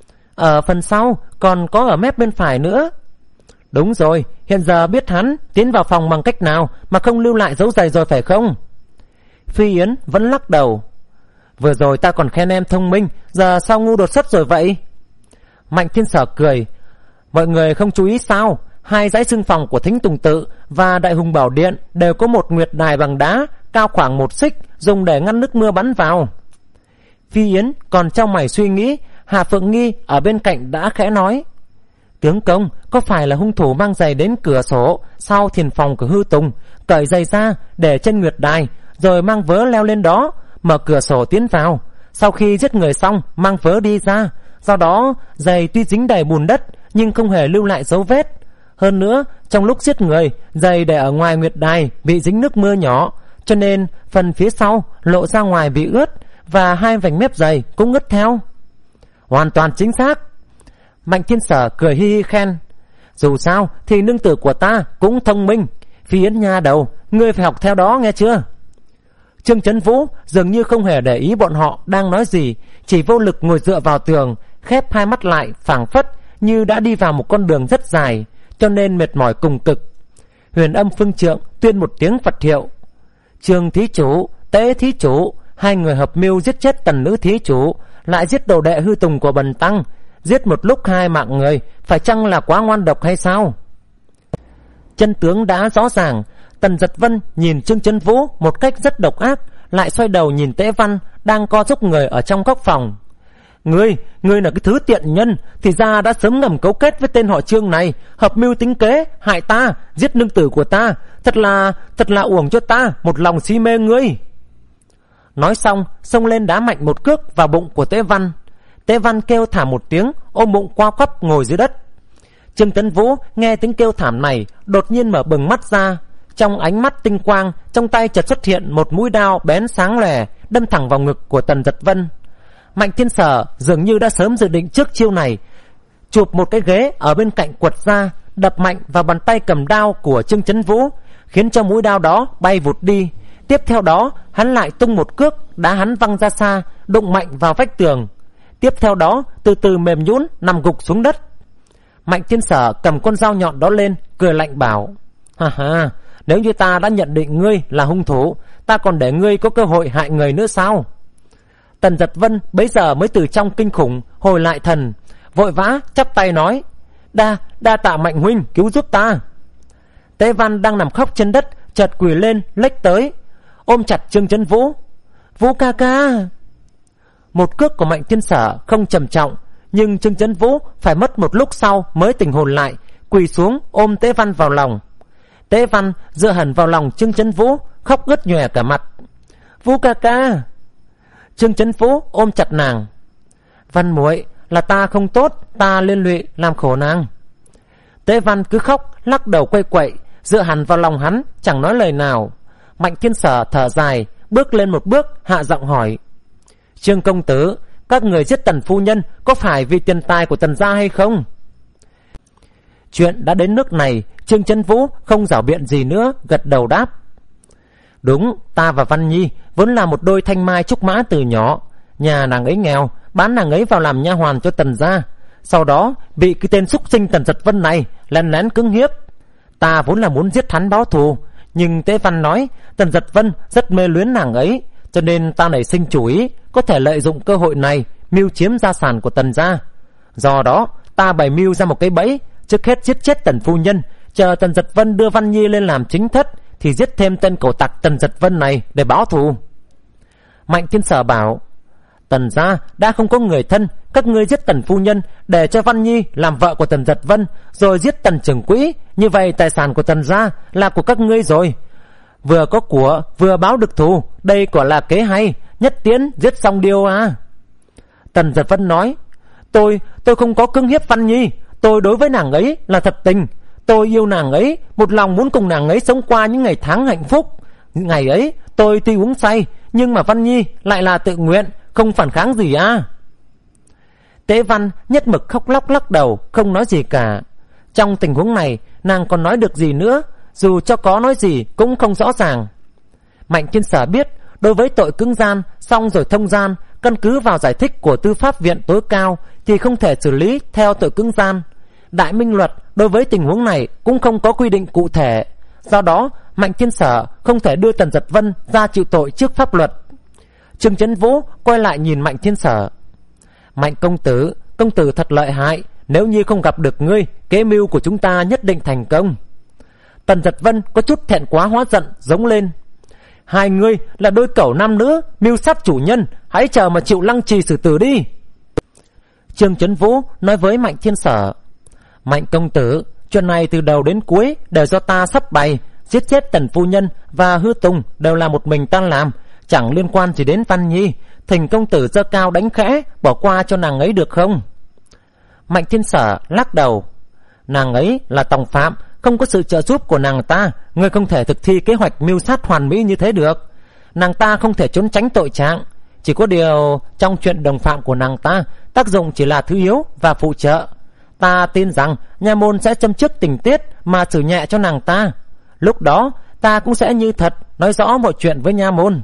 Ở phần sau, còn có ở mép bên phải nữa. Đúng rồi, hiện giờ biết hắn tiến vào phòng bằng cách nào mà không lưu lại dấu giày rồi phải không? Phi Yến vẫn lắc đầu. Vừa rồi ta còn khen em thông minh, giờ sao ngu đột xuất rồi vậy? Mạnh Thiên Sở cười. Mọi người không chú ý sao? Hai dãy xương phòng của Thính Tùng Tự và Đại Hùng Bảo Điện đều có một nguyệt đài bằng đá cao khoảng một xích, dùng để ngăn nước mưa bắn vào. Phi Yến còn trong mày suy nghĩ, Hà Phượng Nghi ở bên cạnh đã khẽ nói: Tướng công, có phải là hung thủ mang giày đến cửa sổ sau thiền phòng của Hư Tùng, cởi giày ra để trên nguyệt đài, rồi mang vớ leo lên đó, mở cửa sổ tiến vào, sau khi giết người xong mang vớ đi ra. Do đó giày tuy dính đầy bùn đất nhưng không hề lưu lại dấu vết. Hơn nữa, trong lúc giết người, giày để ở ngoài nguyệt đài bị dính nước mưa nhỏ, cho nên phần phía sau lộ ra ngoài bị ướt, và hai vành mép giày cũng ướt theo. Hoàn toàn chính xác. Mạnh Thiên Sở cười hi hi khen. Dù sao thì nương tử của ta cũng thông minh. Phi Yến nha đầu, ngươi phải học theo đó nghe chưa? Trương Chấn Vũ dường như không hề để ý bọn họ đang nói gì, chỉ vô lực ngồi dựa vào tường, khép hai mắt lại, phảng phất như đã đi vào một con đường rất dài, cho nên mệt mỏi cùng cực. Huyền Âm Phương Trượng tuyên một tiếng Phật hiệu. Trương thí chủ, Tế thí chủ, hai người hợp mưu giết chết Tần nữ thí chủ, lại giết đồ đệ Hư Tùng của Bần tăng, giết một lúc hai mạng người, phải chăng là quá ngoan độc hay sao? Chân tướng đã rõ ràng. Tần Giật Vân nhìn Trương Chấn Vũ một cách rất độc ác, lại xoay đầu nhìn Tế Văn đang co giúp người ở trong góc phòng. Ngươi, ngươi là cái thứ tiện nhân, thì ra đã sớm ngầm cấu kết với tên họ Trương này, hợp mưu tính kế hại ta, giết nương tử của ta. Thật là, thật là uổng cho ta một lòng si mê ngươi. Nói xong, xông lên đá mạnh một cước vào bụng của Tế Văn. Tế Văn kêu thảm một tiếng, ôm bụng qua quắp ngồi dưới đất. Trương Tấn Vũ nghe tiếng kêu thảm này, đột nhiên mở bừng mắt ra. Trong ánh mắt tinh quang, trong tay chợt xuất hiện một mũi đao bén sáng lòe, đâm thẳng vào ngực của Tần Giật Vân. Mạnh Thiên Sở dường như đã sớm dự định trước chiêu này, chụp một cái ghế ở bên cạnh quật ra, đập mạnh vào bàn tay cầm đao của Trương Chấn Vũ, khiến cho mũi đao đó bay vụt đi. Tiếp theo đó, hắn lại tung một cước đá hắn văng ra xa, đụng mạnh vào vách tường. Tiếp theo đó, từ từ mềm nhũn nằm gục xuống đất. Mạnh Thiên Sở cầm con dao nhọn đó lên, cười lạnh bảo: Ha ha, nếu như ta đã nhận định ngươi là hung thủ, ta còn để ngươi có cơ hội hại người nữa sao? Tần Giật Vân bấy giờ mới từ trong kinh khủng hồi lại thần, vội vã chắp tay nói: Đa, đa tạ Mạnh huynh cứu giúp ta. Tế Văn đang nằm khóc trên đất, chợt quỳ lên lếch tới, ôm chặt Trương Chấn Vũ. Vũ ca ca. Một cước của Mạnh Thiên Sở không trầm trọng, nhưng Trương Chấn Vũ phải mất một lúc sau mới tỉnh hồn lại, quỳ xuống ôm Tế Văn vào lòng. Tế Văn dựa hẳn vào lòng Trương Chấn Vũ, khóc ướt nhòe cả mặt. Vũ ca ca. Trương Chấn Vũ ôm chặt nàng. Văn muội, là ta không tốt, ta liên lụy làm khổ nàng. Tế Văn cứ khóc, lắc đầu quay quậy, dựa hẳn vào lòng hắn, chẳng nói lời nào. Mạnh Thiên Sở thở dài, bước lên một bước, hạ giọng hỏi: Trương công tử, các người giết Tần phu nhân có phải vì tiền tài của Tần gia hay không? Chuyện đã đến nước này, Trương Chấn Vũ không giảo biện gì nữa, gật đầu đáp: Đúng, ta và Văn Nhi vốn là một đôi thanh mai trúc mã từ nhỏ. Nhà nàng ấy nghèo, bán nàng ấy vào làm nha hoàn cho Tần gia. Sau đó bị cái tên xúc sinh Tần Giật Vân này lén lén cưỡng hiếp. Ta vốn là muốn giết hắn báo thù, nhưng Tế Văn nói Tần Giật Vân rất mê luyến nàng ấy, cho nên ta nảy sinh chủ ý có thể lợi dụng cơ hội này mưu chiếm gia sản của Tần gia. Do đó ta bày mưu ra một cái bẫy, trước hết giết chết Tần phu nhân, chờ Tần Giật Vân đưa Văn Nhi lên làm chính thất thì giết thêm tên cổ tặc Tần Giật Vân này để báo thù. Mạnh Thiên Sở bảo: Tần gia đã không có người thân, các ngươi giết Tần phu nhân để cho Văn Nhi làm vợ của Tần Giật Vân, rồi giết Tần trưởng quỹ, như vậy tài sản của Tần gia là của các ngươi rồi. Vừa có của vừa báo được thù, đây quả là kế hay, nhất tiến giết xong điều à. Tần Giật Vân nói, Tôi, tôi không có cưỡng hiếp Văn Nhi, tôi đối với nàng ấy là thật tình. Tôi yêu nàng ấy, một lòng muốn cùng nàng ấy sống qua những ngày tháng hạnh phúc. Ngày ấy tôi tuy uống say, nhưng mà Văn Nhi lại là tự nguyện, không phản kháng gì à. Tế Văn nhất mực khóc lóc lắc đầu, không nói gì cả. Trong tình huống này, nàng còn nói được gì nữa, dù cho có nói gì cũng không rõ ràng. Mạnh Thiên Sở biết, đối với tội cưỡng gian, xong rồi thông gian, căn cứ vào giải thích của tư pháp viện tối cao thì không thể xử lý theo tội cưỡng gian. Đại Minh luật đối với tình huống này cũng không có quy định cụ thể. Do đó, Mạnh Thiên Sở không thể đưa Tần Giật Vân ra chịu tội trước pháp luật. Trương Chấn Vũ quay lại nhìn Mạnh Thiên Sở. Mạnh công tử, công tử thật lợi hại, nếu như không gặp được ngươi, kế mưu của chúng ta nhất định thành công. Tần Giật Vân có chút thẹn quá hóa giận, giống lên. Hai ngươi là đôi cẩu nam nữ, mưu sát chủ nhân, hãy chờ mà chịu lăng trì xử tử đi. Trương Chấn Vũ nói với Mạnh Thiên Sở, Mạnh công tử, chuyện này từ đầu đến cuối đều do ta sắp bày, giết chết Tần phu nhân và Hư Tùng đều là một mình ta làm, chẳng liên quan gì đến Văn Nhi. Thỉnh công tử giơ cao đánh khẽ, bỏ qua cho nàng ấy được không? Mạnh Thiên Sở lắc đầu, nàng ấy là tòng phạm, không có sự trợ giúp của nàng ta, ngươi không thể thực thi kế hoạch mưu sát hoàn mỹ như thế được. Nàng ta không thể trốn tránh tội trạng, chỉ có điều trong chuyện đồng phạm của nàng ta, tác dụng chỉ là thứ yếu và phụ trợ. Ta tin rằng nha môn sẽ châm trước tình tiết mà xử nhẹ cho nàng ta. Lúc đó ta cũng sẽ như thật nói rõ mọi chuyện với nha môn.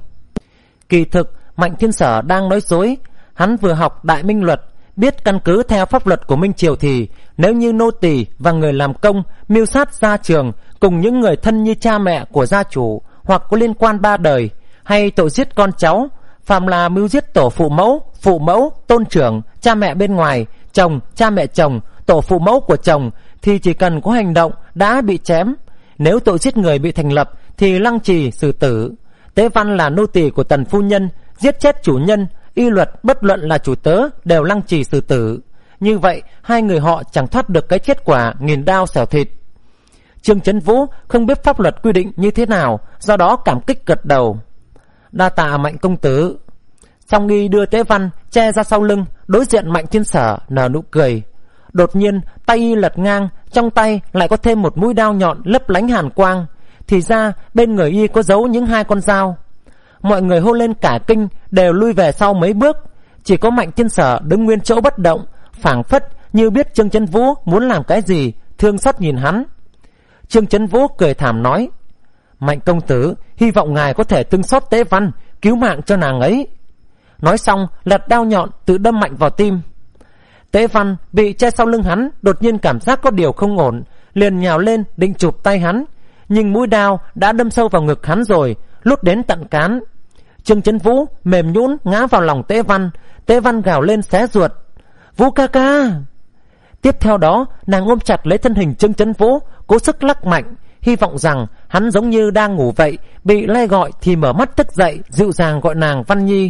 Kỳ thực Mạnh Thiên Sở đang nói dối. Hắn vừa học Đại Minh luật, biết căn cứ theo pháp luật của Minh Triều thì nếu như nô tỳ và người làm công mưu sát gia trường cùng những người thân như cha mẹ của gia chủ hoặc có liên quan ba đời, hay tội giết con cháu, phàm là mưu giết tổ phụ mẫu, phụ mẫu, tôn trưởng, cha mẹ bên ngoài, chồng, cha mẹ chồng, tổ phụ mẫu của chồng, thì chỉ cần có hành động đã bị chém. Nếu tội giết người bị thành lập thì lăng trì xử tử. Tế Văn là nô tỳ của Tần phu nhân, giết chết chủ nhân, y luật bất luận là chủ tớ đều lăng trì xử tử. Như vậy hai người họ chẳng thoát được cái kết quả nghìn đao xẻo thịt. Trương Chấn Vũ không biết pháp luật quy định như thế nào, do đó cảm kích gật đầu. Đa tạ Mạnh công tử. Song Nghi đưa Tế Văn che ra sau lưng, đối diện Mạnh Thiên Sở nở nụ cười. Đột nhiên tay y lật ngang, trong tay lại có thêm một mũi đao nhọn lấp lánh hàn quang. Thì ra bên người y có giấu những hai con dao. Mọi người hô lên cả kinh, đều lui về sau mấy bước. Chỉ có Mạnh Thiên Sở đứng nguyên chỗ bất động, phảng phất như biết Trương Chấn Vũ muốn làm cái gì, thương xót nhìn hắn. Trương Chấn Vũ cười thảm nói, Mạnh công tử, hy vọng ngài có thể thương xót Tế Văn, cứu mạng cho nàng ấy. Nói xong lật đao nhọn tự đâm mạnh vào tim. Tế Văn bị che sau lưng hắn, đột nhiên cảm giác có điều không ổn, liền nhào lên định chụp tay hắn, nhưng mũi đao đã đâm sâu vào ngực hắn rồi, lút đến tận cán. Trương Chấn Vũ mềm nhũn ngã vào lòng Tế Văn. Tế Văn gào lên xé ruột, Vũ ca ca. Tiếp theo đó nàng ôm chặt lấy thân hình Trương Chấn Vũ, cố sức lắc mạnh, hy vọng rằng hắn giống như đang ngủ vậy, bị lai gọi thì mở mắt thức dậy, dịu dàng gọi nàng Văn Nhi.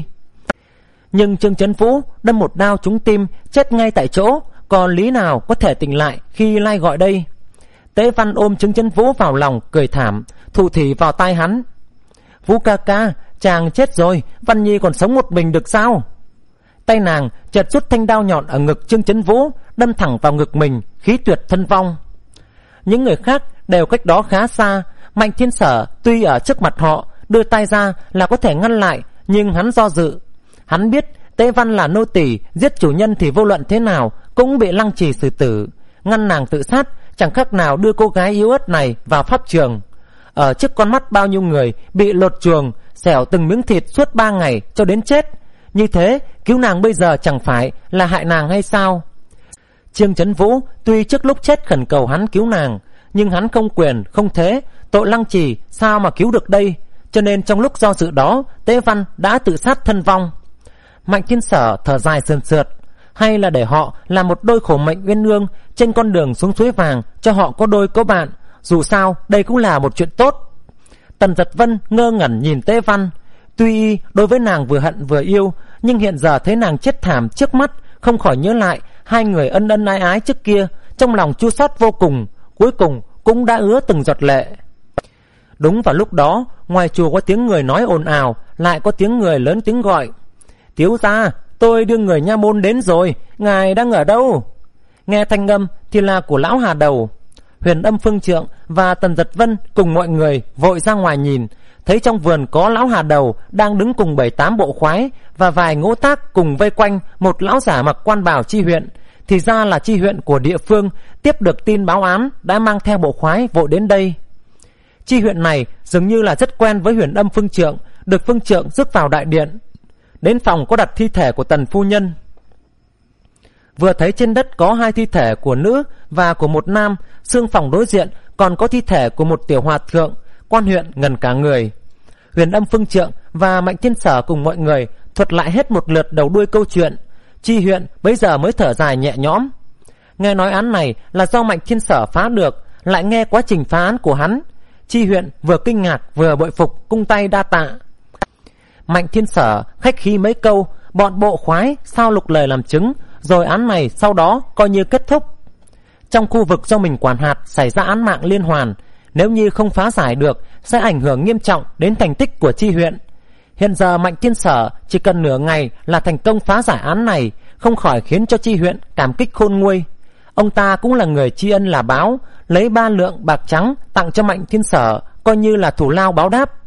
Nhưng Trương Chấn Vũ đâm một đao trúng tim, chết ngay tại chỗ, còn lý nào có thể tỉnh lại khi lai gọi đây. Tế Văn ôm Trương Chấn Vũ vào lòng, cười thảm, thủ thỉ vào tai hắn, Vũ ca ca, chàng chết rồi, Văn Nhi còn sống một mình được sao? Tay nàng chợt rút thanh đao nhọn ở ngực Trương Chấn Vũ, đâm thẳng vào ngực mình, khí tuyệt thân vong. Những người khác đều cách đó khá xa. Mạnh Thiên Sở tuy ở trước mặt họ, đưa tay ra là có thể ngăn lại, nhưng hắn do dự. Hắn biết Tế Văn là nô tỳ, giết chủ nhân thì vô luận thế nào cũng bị lăng trì xử tử. Ngăn nàng tự sát chẳng khác nào đưa cô gái yếu ớt này vào pháp trường. Ở trước con mắt bao nhiêu người bị lột chuồng, xẻo từng miếng thịt suốt ba ngày cho đến chết. Như thế cứu nàng bây giờ chẳng phải là hại nàng hay sao? Trương Chấn Vũ tuy trước lúc chết khẩn cầu hắn cứu nàng, nhưng hắn không quyền không thế, tội lăng trì sao mà cứu được đây. Cho nên trong lúc do dự đó, Tế Văn đã tự sát thân vong. Mạnh Thiên Sở thở dài sườn sượt, hay là để họ làm một đôi khổ mệnh uyên ương trên con đường xuống suối vàng, cho họ có đôi có bạn. Dù sao đây cũng là một chuyện tốt. Tần Giật Vân ngơ ngẩn nhìn Tế Văn. Tuy đối với nàng vừa hận vừa yêu, nhưng hiện giờ thấy nàng chết thảm trước mắt, không khỏi nhớ lại hai người ân ân ái ái trước kia, trong lòng chua xót vô cùng, cuối cùng cũng đã ứa từng giọt lệ. Đúng vào lúc đó, ngoài chùa có tiếng người nói ồn ào, lại có tiếng người lớn tiếng gọi: "Thiếu gia, tôi đưa người nha môn đến rồi, ngài đang ở đâu?" Nghe thanh âm thì là của lão Hà Đầu. Huyền Âm Phương Trượng và Tần Giật Vân cùng mọi người vội ra ngoài nhìn, thấy trong vườn có lão Hà Đầu đang đứng cùng bảy tám bộ khoái và vài ngũ tác cùng vây quanh một lão giả mặc quan bào chi huyện. Thì ra là chi huyện của địa phương tiếp được tin báo án, đã mang theo bộ khoái vội đến đây. Chi huyện này dường như là rất quen với Huyền Âm Phương Trượng, được Phương Trượng rước vào đại điện. Đến phòng có đặt thi thể của Tần phu nhân. Vừa thấy trên đất có hai thi thể của nữ và của một nam, xương phòng đối diện còn có thi thể của một tiểu hòa thượng, quan huyện ngần cả người. Huyền Âm Phương Trượng và Mạnh Thiên Sở cùng mọi người thuật lại hết một lượt đầu đuôi câu chuyện. Chi huyện bấy giờ mới thở dài nhẹ nhõm. Nghe nói án này là do Mạnh Thiên Sở phá được, lại nghe quá trình phá án của hắn, Chi huyện vừa kinh ngạc vừa bội phục, cung tay đa tạ. Mạnh Thiên Sở khách khí mấy câu, bọn bộ khoái sao lục lời làm chứng, rồi án này sau đó coi như kết thúc. Trong khu vực do mình quản hạt xảy ra án mạng liên hoàn, nếu như không phá giải được sẽ ảnh hưởng nghiêm trọng đến thành tích của chi huyện. Hiện giờ Mạnh Thiên Sở chỉ cần nửa ngày là thành công phá giải án này, không khỏi khiến cho chi huyện cảm kích khôn nguôi. Ông ta cũng là người tri ân là báo, lấy ba lượng bạc trắng tặng cho Mạnh Thiên Sở, coi như là thủ lao báo đáp.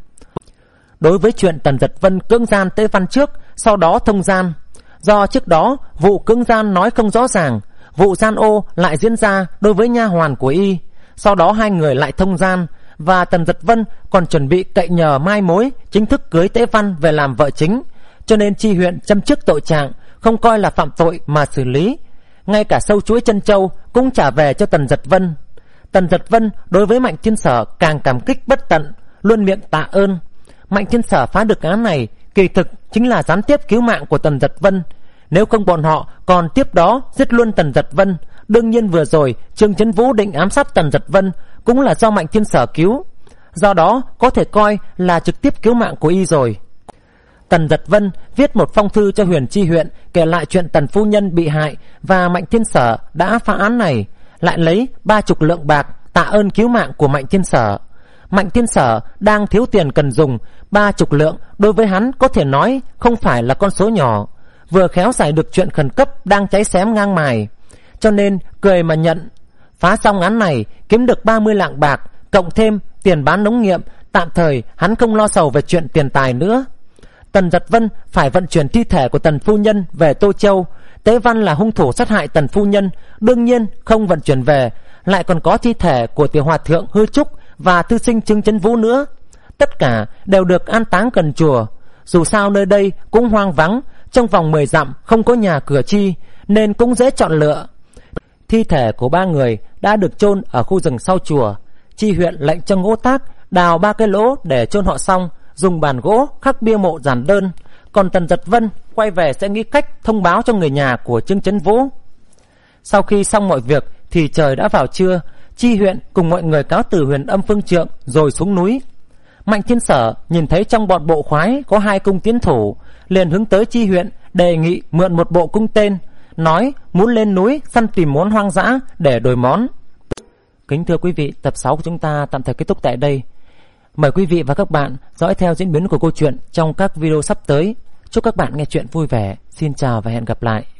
Đối với chuyện Tần Giật Vân cưỡng gian Tế Văn trước, sau đó thông gian, do trước đó vụ cưỡng gian nói không rõ ràng, vụ gian ô lại diễn ra đối với nha hoàn của y, sau đó hai người lại thông gian, và Tần Giật Vân còn chuẩn bị cậy nhờ mai mối chính thức cưới Tế Văn về làm vợ chính, cho nên chi huyện châm trước tội trạng, không coi là phạm tội mà xử lý. Ngay cả sâu chuỗi chân châu cũng trả về cho Tần Giật Vân. Tần Giật Vân đối với Mạnh Thiên Sở càng cảm kích bất tận, luôn miệng tạ ơn. Mạnh Thiên Sở phá được án này kỳ thực chính là gián tiếp cứu mạng của Tần Giật Vân. Nếu không bọn họ còn tiếp đó giết luôn Tần Giật Vân. Đương nhiên vừa rồi Trương Chấn Vũ định ám sát Tần Giật Vân cũng là do Mạnh Thiên Sở cứu, do đó có thể coi là trực tiếp cứu mạng của y rồi. Tần Giật Vân viết một phong thư cho Huyền Chi huyện kể lại chuyện Tần phu nhân bị hại và Mạnh Thiên Sở đã phá án này, lại lấy ba chục lượng bạc tạ ơn cứu mạng của Mạnh Thiên Sở. Mạnh Thiên Sở đang thiếu tiền cần dùng, ba chục lượng đối với hắn có thể nói không phải là con số nhỏ, vừa khéo giải được chuyện khẩn cấp đang cháy xém ngang mài, cho nên cười mà nhận. Phá xong án này kiếm được ba mươi lạng bạc, cộng thêm tiền bán nống nghiệm, tạm thời hắn không lo sầu về chuyện tiền tài nữa. Tần Giật Vân phải vận chuyển thi thể của Tần phu nhân về Tô Châu. Tế Văn là hung thủ sát hại Tần phu nhân, đương nhiên không vận chuyển về, lại còn có thi thể của tiểu hòa thượng Hư Trúc và thư sinh Trương Chấn Vũ nữa. Tất cả đều được an táng gần chùa. Dù sao nơi đây cũng hoang vắng, trong vòng mười dặm không có nhà cửa chi, nên cũng dễ chọn lựa. Thi thể của ba người đã được chôn ở khu rừng sau chùa. Chi huyện lệnh cho Ngũ Tác đào ba cái lỗ để chôn họ xong, dùng bàn gỗ khắc bia mộ giản đơn. Còn Tần Giật Vân quay về sẽ nghĩ cách thông báo cho người nhà của Trương Chấn Vũ. Sau khi xong mọi việc thì trời đã vào trưa. Chi huyện cùng mọi người cáo từ Huyền Âm Phương Trượng rồi xuống núi. Mạnh Thiên Sở nhìn thấy trong bọn bộ khoái có hai cung tiến thủ, liền hướng tới chi huyện đề nghị mượn một bộ cung tên, nói muốn lên núi săn tìm món hoang dã để đổi món. Kính thưa quý vị, tập sáu của chúng ta tạm thời kết thúc tại đây. Mời quý vị và các bạn dõi theo diễn biến của câu chuyện trong các video sắp tới. Chúc các bạn nghe chuyện vui vẻ. Xin chào và hẹn gặp lại.